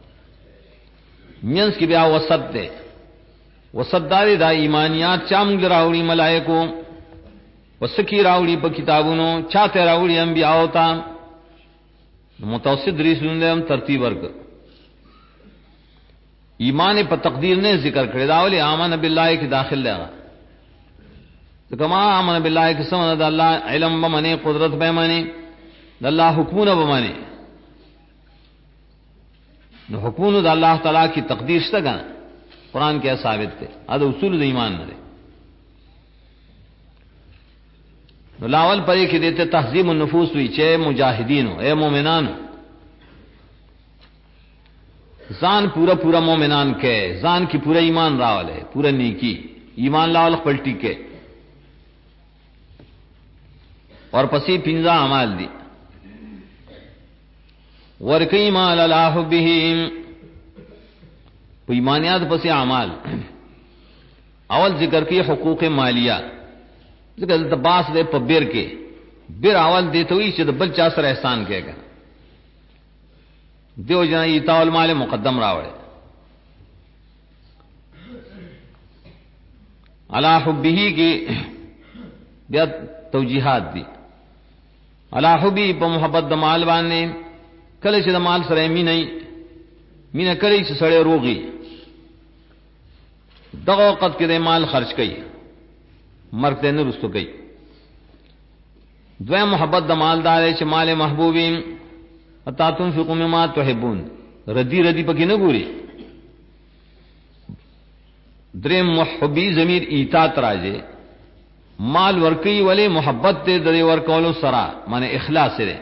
مینس کی بیا وسط ده وسط دا ایمانیات چام راوړي ملائکو وسکی راوړي په کتابونو چاته راوړي انبیاء او تا متوسط رسولونه هم ترتیب ورک ایمان په تقدیر نه ذکر کړی دا ولي آمن بالله کې داخل لغه کما آمن بالله کې سمونه د الله علم به منی قدرت به منی د الله حکمونه به منی نو حکمونه د الله تعالی کی تقدیر شته کنه قران کې ثابت ده دا اصول د ایمان نه نو لاول پرې کې دته تهذیب النفوس وی چې مجاهدینو اے مومنانو ځان پورا مومنان کې ځان کی پورا ایمان راولے پورا نیکی ایمان لاول پلٹی کې اور پسی پنځه اعمال دي ورکی مال الله بهم په ایمانیات پسې اعمال اول ذکر کی حقوق مالیه ذکر د باس دے په بیر کې بیر اول دیته وی چې د بل چا سره احسان کېږي دیو جنا ایتاء المال مقدم راوړي علی حبه کې بیا توجیحات دي علی حبی په محبت د مال باندې کله چې د مال سره مینه کړي چې سړی روغي دغه وخت کې د مال خرج کړي مرګ ته نه رسو کوي دوی محبت د مالدار چې مال محبوبین اتا تنفقوا مما تحبون ردی پکې نه ګوري درې محبي ضمیر ایتا تراجه مال ورکی ولی محبت دے دے ورکولو سرا مانے اخلاص دے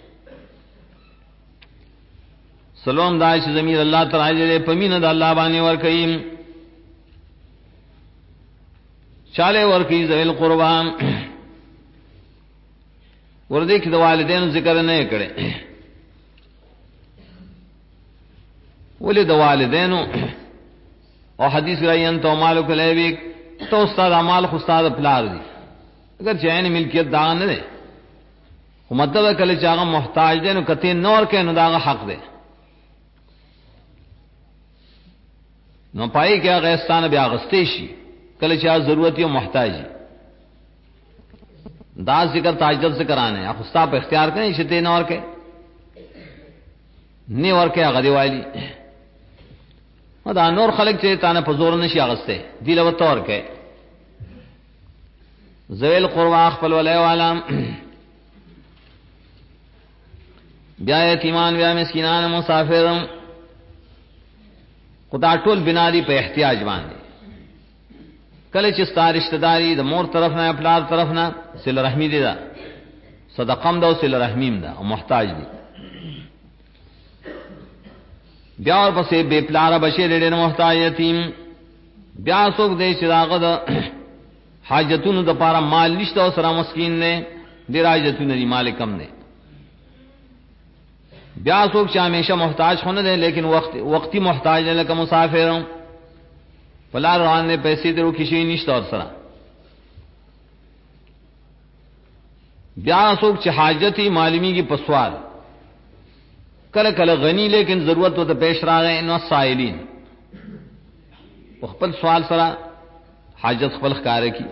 سلام داعش ضمیر اللہ تراجه دے پمین دا اللہ بانے ورکیم چالے ورکی ذوی القربان وردی کی والدین ذکر نہیں کرے ولی د والدینو او حدیث رائی انتو مالک لیبیک تو استاد اعمال خو استاد پلار دی اگر چین ملکیت دا نه ده خو مطلب کله چې هغه محتاج دی نو کته نور کې نو دا حق دی نو پای کې هغه ستانه بیا غستې شي کله چې ضرورت یو محتاج دا ذکر تاجدت سے کرانے آپ استاد په اختیار کړئ چې ته نور کې نه ورکه هغه دی والی دا نور خلق چې تانه په زور نشي اغسته دی له تور کې ذویل قربا خپل ولای والا بیا یتیمان بیا مسکینان مسافر خدا ټول بنادي په احتیاج باندې کله چې ستاره رشتہ داری د مور طرف نه خپل طرف نه صله رحمی دي دا صدقم دا او صله رحمیم دا او محتاج دي بیا اور پسې بے پلار بشیر ډېر محتاج یتیم بیا څوک دې چې داغه د حاجتونو د پاره مال نشته او سره مسکین نه ډېر حاجتونه دی مال کم نه بیا څوک چې همیشه محتاج خونه دی لیکن وقتی محتاج نه لکه مسافر فلار روان نه پیسې درو کشي نشته اور سره بیا څوک چې حاجتي معلومی کی پسوال کله کله غنی لیکن ضرورت ته پیش راغی نو سائلین خپل سوال سره حاجت خپل ښکارا کی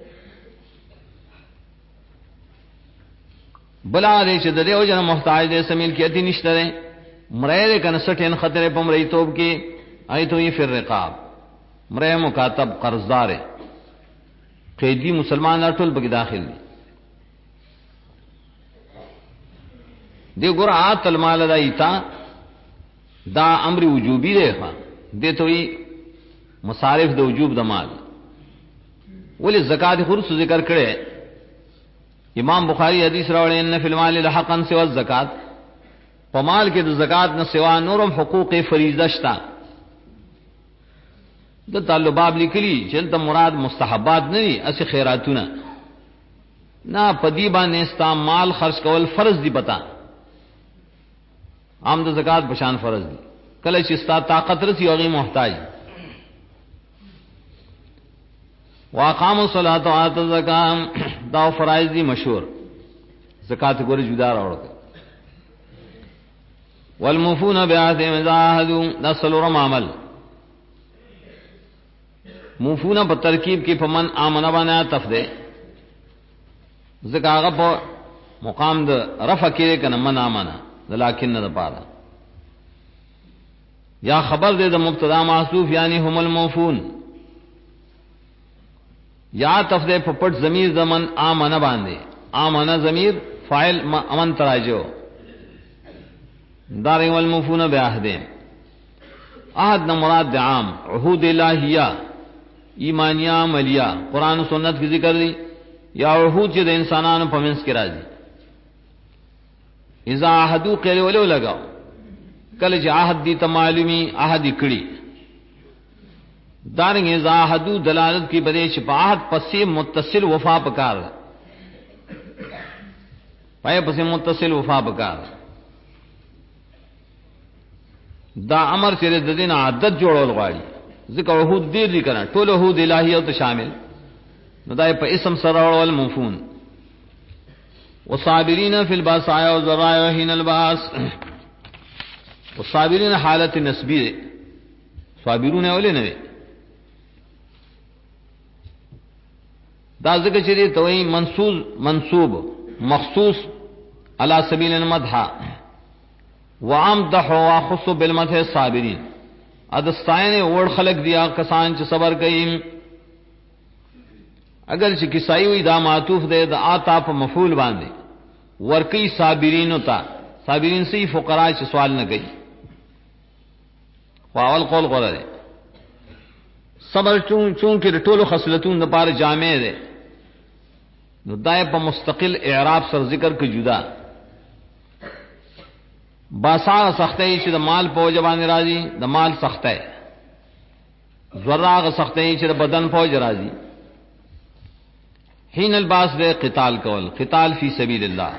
بلا دې چې د دې وجه محتاج دې سمیل کې اتی نشته مړې کنه سټین خطرې پم رہی توب کې ایتو یې فر رقاب مړې مکاتب قرضدار قیدی مسلمان ټول بګی داخل دي دی ګور آت المال دا ایتا دا امر وجوبی دی ښا دې ته وی مصارف د وجوب د مال ولی زکات خرص ذکر کړي امام بخاری حدیث راوړي ان فی المال لحقا سوى الزکات په مال کې د زکات نه سوا نورم حقوق فریضه شته د تعلق باب لیکلی چې ته مراد مستحبات نه دي اسی خیراتونه نه پدی باندې استعمال خرج کول فرض دی پتا عام د زکات بشان فرض دی کله چې ستا طاقت رسی اوغي محتاج واقاموا الصلاة وآتوا الزکاة دا فرائض دی مشہور زکات گوری جدا راوڑ والموفون بعهدهم اذا عاهدوا دا سلورم عمل موفون پر ترکیب کی فمن آمن بانا تفدے زکا غب مقام دا رفع کرے کنا من آمنا لیکن دا پارا یا خبر دے دا مبتدا محذوف یعنی هم الموفون یا تفدے پپٹ ضمیر دا من آمن باندے آمن ضمیر فاعل امن تراجو داریں والموفون بعهدهم عہد نہ مراد عام عہود الہیہ ایمانیہ عملیہ قرآن و سنت کی ذکر دی یا عہود چہ انسانان پمنس کے راضی اذا عہدو قیل ولو لگاؤ کل چہ عہد دی تمعلومی عہد اکڑی داریں اذا عہدو دلالت کی بدیش عہد پسی متصل وفا پکار پائے پسی متصل وفا پکار دا امر چرے ددین عادت جوڑول غواړي ذکر عہود دیر دی کنا ټول عہود الہی او ته شامل نو دای په اسم سره ول منفون والصابرین فی الباساء والضراء وحین الباس والصابرین حالت نسبی صابرون اولے نه دا ذکر چرے توئی منصوب مخصوص علی سبیل المدح وامدح واخص بالمدح الصابرین ادستائن اوڑ خلق دیا کسان چ صبر کئیم اگر چ کسائی ہوئی دا معطوف دے دا آتا پ مفعول باندے ورکی صابرین تا صابرین سی فقراء چ سوال نہ گئی واول قول قرر صبر چون کہ ټولو خصلتون د پار جامع دے نو دای په مستقل اعراب سر ذکر کے جدا باسا سختئی چې د مال په جوان راضی د مال سختای زراغ سختئی چې د بدن په راضی حين الباس دے قتال کول قتال فی سبیل اللہ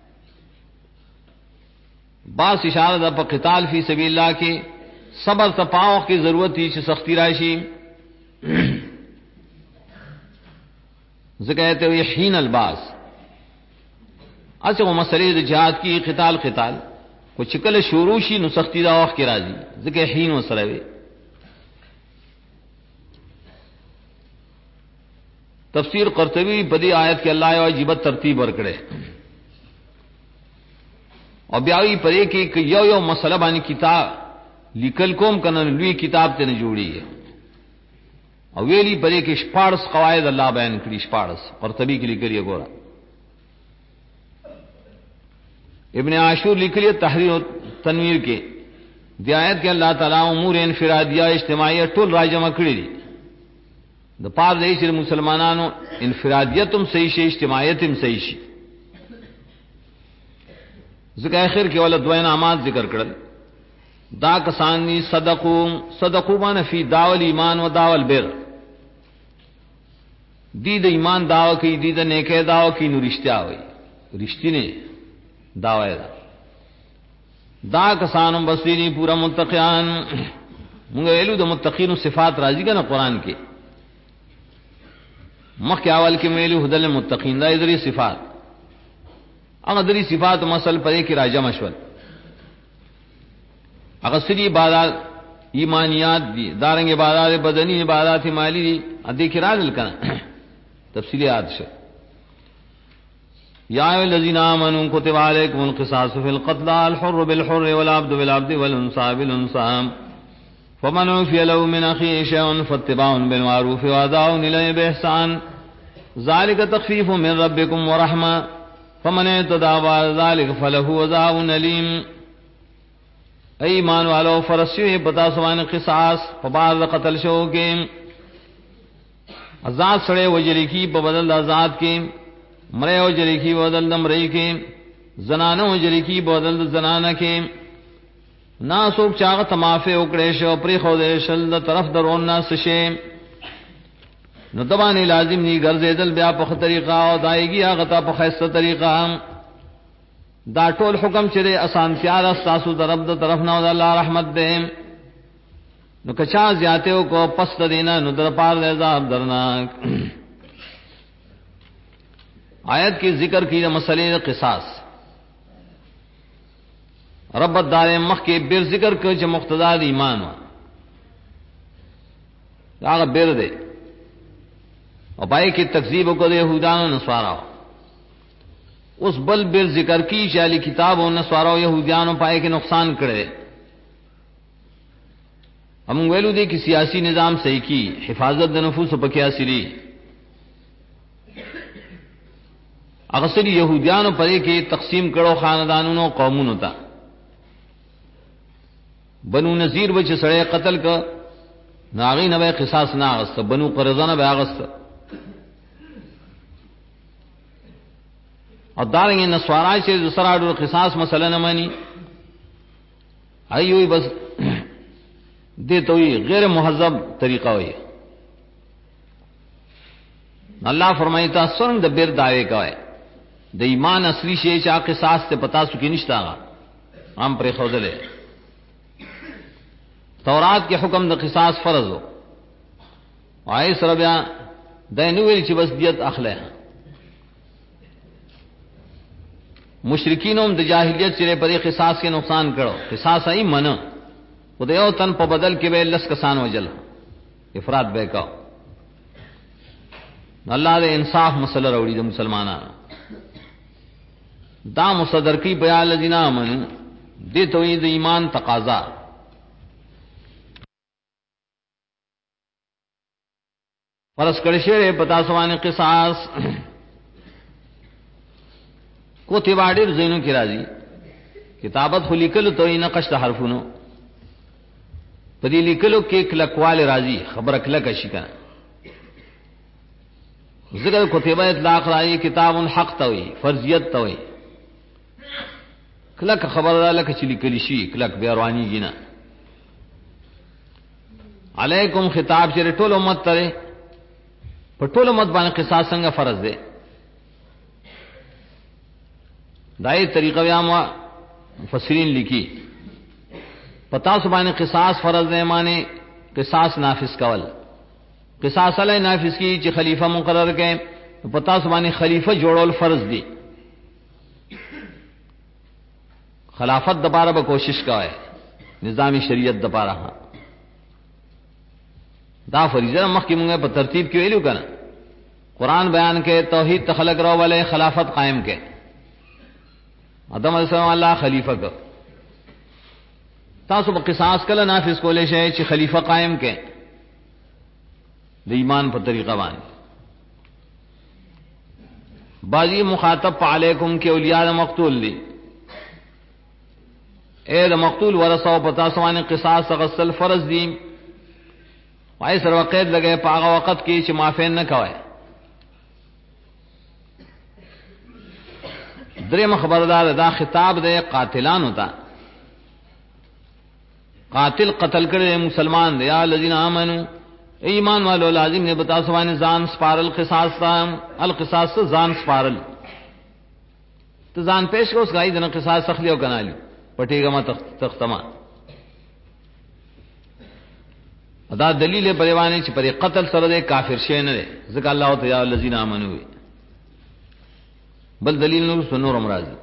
باس اشارہ د په قتال فی سبیل اللہ کې صبر تپاو کی ضرورت ہی چې سختی راشي ذکر کہتے ہوئے حين الباس اچھا وہ مسئلے د جہاد کی قتال کو چکل شروشی نو سختی دا وقت کی راضی ذکر حین و سروے تفسیر قرطبی بدی آیت کے اللہ واجبت ترتیب ورکڑے اور بیاوی پرے کہ یو مسئلہ بانی کتاب لیکل کوم کنن لوی کتاب تے نے جوڑی ہے اور ویلی پرے کہ شپارس قواعد اللہ بیان کری شپارس قرطبی کے لیے گورا ابن عاشور لکھ لیے تحریر و تنویر کے دیایت کے اللہ تعالیٰ امور انفرادیہ اجتماعیہ ټول راجمع کړی دي د پاره دی چې مسلمانانو انفرادیتم صحیح شي اجتماعیتم صحیح شي ذکر اخر کې ول دوه انعامات ذکر کړل دا کسان دي صدقو باندې فی داول ایمان و داول بر دی د ایمان داوا کوي دی د نیکه داوا کوي نو رښتیا وي رښتینه دعوی دا کسانم بصیری پورا متقیان مونږ ویلو د متقین صفات راځي کنه قران کې مخکې اول کې ویلو هدل متقین دا درې صفات هغه درې صفات مسل پرې کې راځه مشول هغه سری عبادت ایمانیات دي دارنګ عبادت بدنی عبادت مالی دي ا دې کې راځل کنه تفصیلات شه یا ایھا الذین آمنوا کتب علیکم القصاص فی القتل الحر بالحر والعبد بالعبد والانثى بالانثى فمن عفی له من اخیه شیء فاتباع بالمعروف واداء الیہ باحسان ذلک تخفیف من ربکم ورحمہ فمن اعتدى بعد ذلك فله عذاب الیم ایمان والو فرشتے بتا سوان قصاص فبعد قتل شو کے آزاد سڑے وجری کی بدل آزاد کے مرے او جری کی بدل دمرئی کے زنانہ او جری کی بدل زنانہ کے نا سوک چاغت معافی اکڑے شو پری خود شل طرف درون نا سشے نو دبانی لازم نی گرزے دل بیا پخ طریقہ او دائیگی آغتا پخیست طریقہ دا ټول حکم چرے آسان تیار استاسو درب دا طرف نو دا اللہ رحمت دے نو کچا زیاتیو کو پس دینا نو در پار دے عذاب درناک. آیت کی ذکر کی مسئلے قصاص رب الدار مخ کے بیر ذکر کر چ مقتضا ایمان وا دا بیر دے اور بھائی کی تکذیب کو دے یہودان و نصارا اس بل بیر ذکر کی چالی کتاب و نصارا و یہودیان پائے کے نقصان کرے. ہم ویلو دے کہ سیاسی نظام صحیح کی حفاظت نفوس پکیا سری اغسری یہودیان پرے کے تقسیم کرو خاندانوں قومونو تا بنو نذیر بچ سڑے قتل کا ناغی نبے قصاص نہ اغست بنو قرظہ نہ بے اغست اور دارنگے نسوارا سے سراڈ قصاص مسئلہ نہ مانی آئی ہوئی بس دے تو غیر مہذب طریقہ ہوئی. اللہ فرمائیتا سرنگ دا بیر دعوے کا ہے دا ایمان اصلی شے چاہ قصاص تے پتا سکی نشتا گا ہم پر خوزلے. تورات کے حکم دا قصاص فرض ہو آئے سربیا دینویل چی بس دیت اخلے ہیں. مشرکینوں دا جاہلیت چرے پر قصاص کے نقصان کرو قصاص آئی منع خدایو تن پا بدل کے بے لس کسان وجل افراد بے کاؤ. اللہ دے انصاف مسئلہ روڑی دا مسلمانان دا مصدر کی بیا لذین آمنوا دے توحید ایمان تقاضا فرض کرشے پتا سوان قصاص کو تیواڑیر زینو کی راضی کتابت خو لکلو تو نقش حرفونو پدی لکلو کے کلکوال راضی خبر کلک شکن ذکر کتبہ اطلاق رائی کتاب حق توئی فرضیت توئی کلک خبر لک چلی کلیشی کلک بیروانی جینا علیکم خطاب چرے ٹول امت ترے پر ٹول امت بانے قصاص سنگا فرض دے دائی طریقہ بیاموا مفسرین لکی پتا سبانے قصاص فرض دے مانے قصاص نافذ کول قصاص علی نافذ کی چی خلیفہ مقرر کے پتا سبانے خلیفہ جوڑول فرض دی خلافت دپارہ با کوشش کا ہے نظام شریعت دپارہ ہاں دا فریضہ مخ کی منگے پر ترتیب کیوں ایلو کنا قرآن بیان کے توحید تخلق رو والے خلافت قائم کے آدم علیہ السلام اللہ خلیفہ کا تاسو با قصاص کلا نافذ کولے شے چی خلیفہ قائم کے دی ایمان پر طریقہ بان بازی مخاطب پا علیکم کے اولیاء دا مقتول دی اے دا مقتول ورثہ پتا سوانے قصاص غسل فرض دی وائی سر وقید لگے پا آغا وقت کی چی معافین نہ کوئے درم خبردار دا خطاب دے قاتلان ہوتا قاتل قتل کرے مسلمان دے یا الذین آمنوا ایمان والو لازم نے بتا سوانے زان سپارل قصاص تا القصاص زان سپارل تو زان پیش کو اس گائی دن قصاص سخلیو کنالی پٹے گا ما تختما ادا دلیل پریوانے چی پر قتل سر دے کافر شین دے ذکر اللہ تعالی الذین آمنوا بل دلیل نور سنور امراضی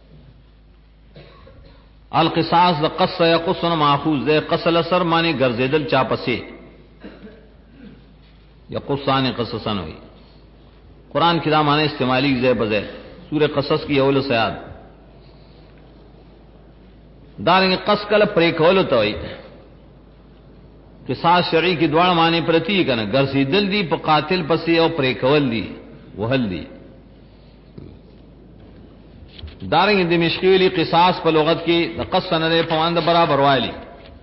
القصاص دا قص یقصن ماخوذ دے قصل اثر مانے گرزیدل چاپسے یقصان قصصن ہوئی قرآن کی دا مانے استعمالی زے بزے سورہ قصص کی اول سیاد دارنگے قص کل پریکولو توئی قصاص شرعی کی دوڑ مانے پرتی کنا گرزیدل دی پا قاتل پسی او پریکول دی وحل دی دارنگ دمشقی قصاص پر لغت کی قص نرے پواند برابر والی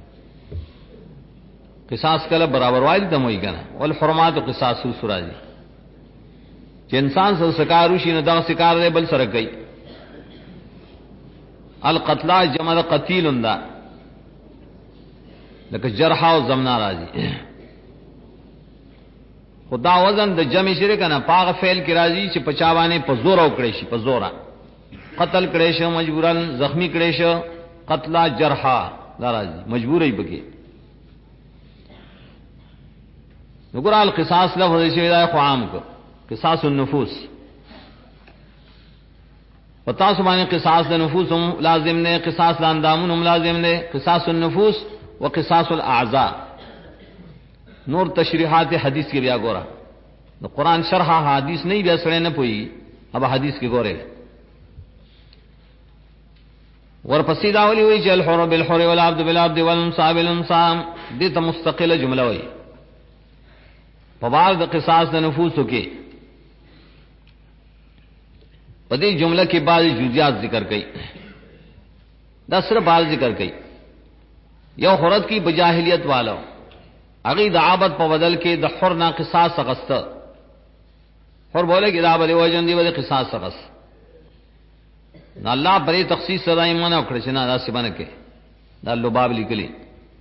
قصاص کل برابر والی دموئی کنا والحرمات قصاص سراجی چی انسان سر سکاروشی نداغ سکار دے بل سرک گئی القتلہ جمع قتیل اندہ لیکن جرحا و زمنا راجی خدا وزن دا جمع شرکنا پاغ فیل کی راجی چی پچاوانے پا زورا اکڑیشی پا زورا قتل کڑیش مجبورا زخمی کڑیش قتلہ جرحا داراجی مجبور ہی بکی نقرا القصاص لفظ شی دا خو عام کو قصاص النفوس پتا سبحانه قصاص النفوس هم لازم نے قصاص الاندامون هم لازم نے قصاص النفوس وقصاص الاعضاء نور تشریحات حدیث کی بیا گورا نو قرآن شرح حدیث نہیں بیا سڑے نہ پوئی اب حدیث کی گورے ورپسی داولی ہوئی چل الحر بالحر والعبد بالعبد والانثى بالانثى دیتا مستقل جملہ ہوئی فبعض قصاص نفوس کے بدی جملہ کی بعض جزیات ذکر کئی دسر بال ذکر کئی یو حرت کی بجاہلیت والا عقید عابد پا بدل کے دحر نا قصاص سغست حر بولے کہ دعبد وجن دی بدی قصاص سغست نا اللہ بری تخصیص صدائی منع اکڑچنا دا سبن کے دا اللباب لکلی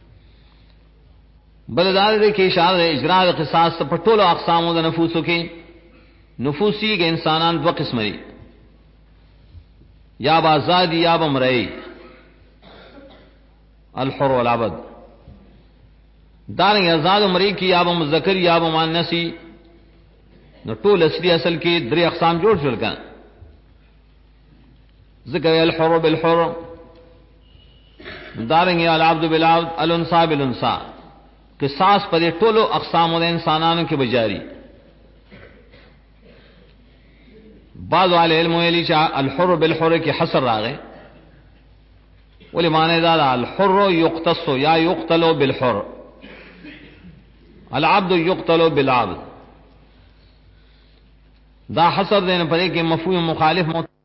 بلدار دے کہ اشارہ اجراء قصاص پٹول اقسام دا نفوسوں کے نفوسی کے انسانان دو قسم دی یا بازادی یا بمرئی الحر والعبد دارنگ ازاد عمری کی یا بمذکر یا بمؤنثی نو ټول اصلی اصل کې درې اقسام جوړ شول کړه ذکر الحر بالحر دارنگ العبد بالعبد الانثى بالانثى قصاص پر ټولو اقسام د انسانانو کې بجاری بعض اهل علم ویلي چې الحر بالحر کې حصر راغی ولی معنی دا الحر یقتص یا یقتل بالحر العبد یقتل بالعبد دا حصر دین پر کې مفہوم مخالف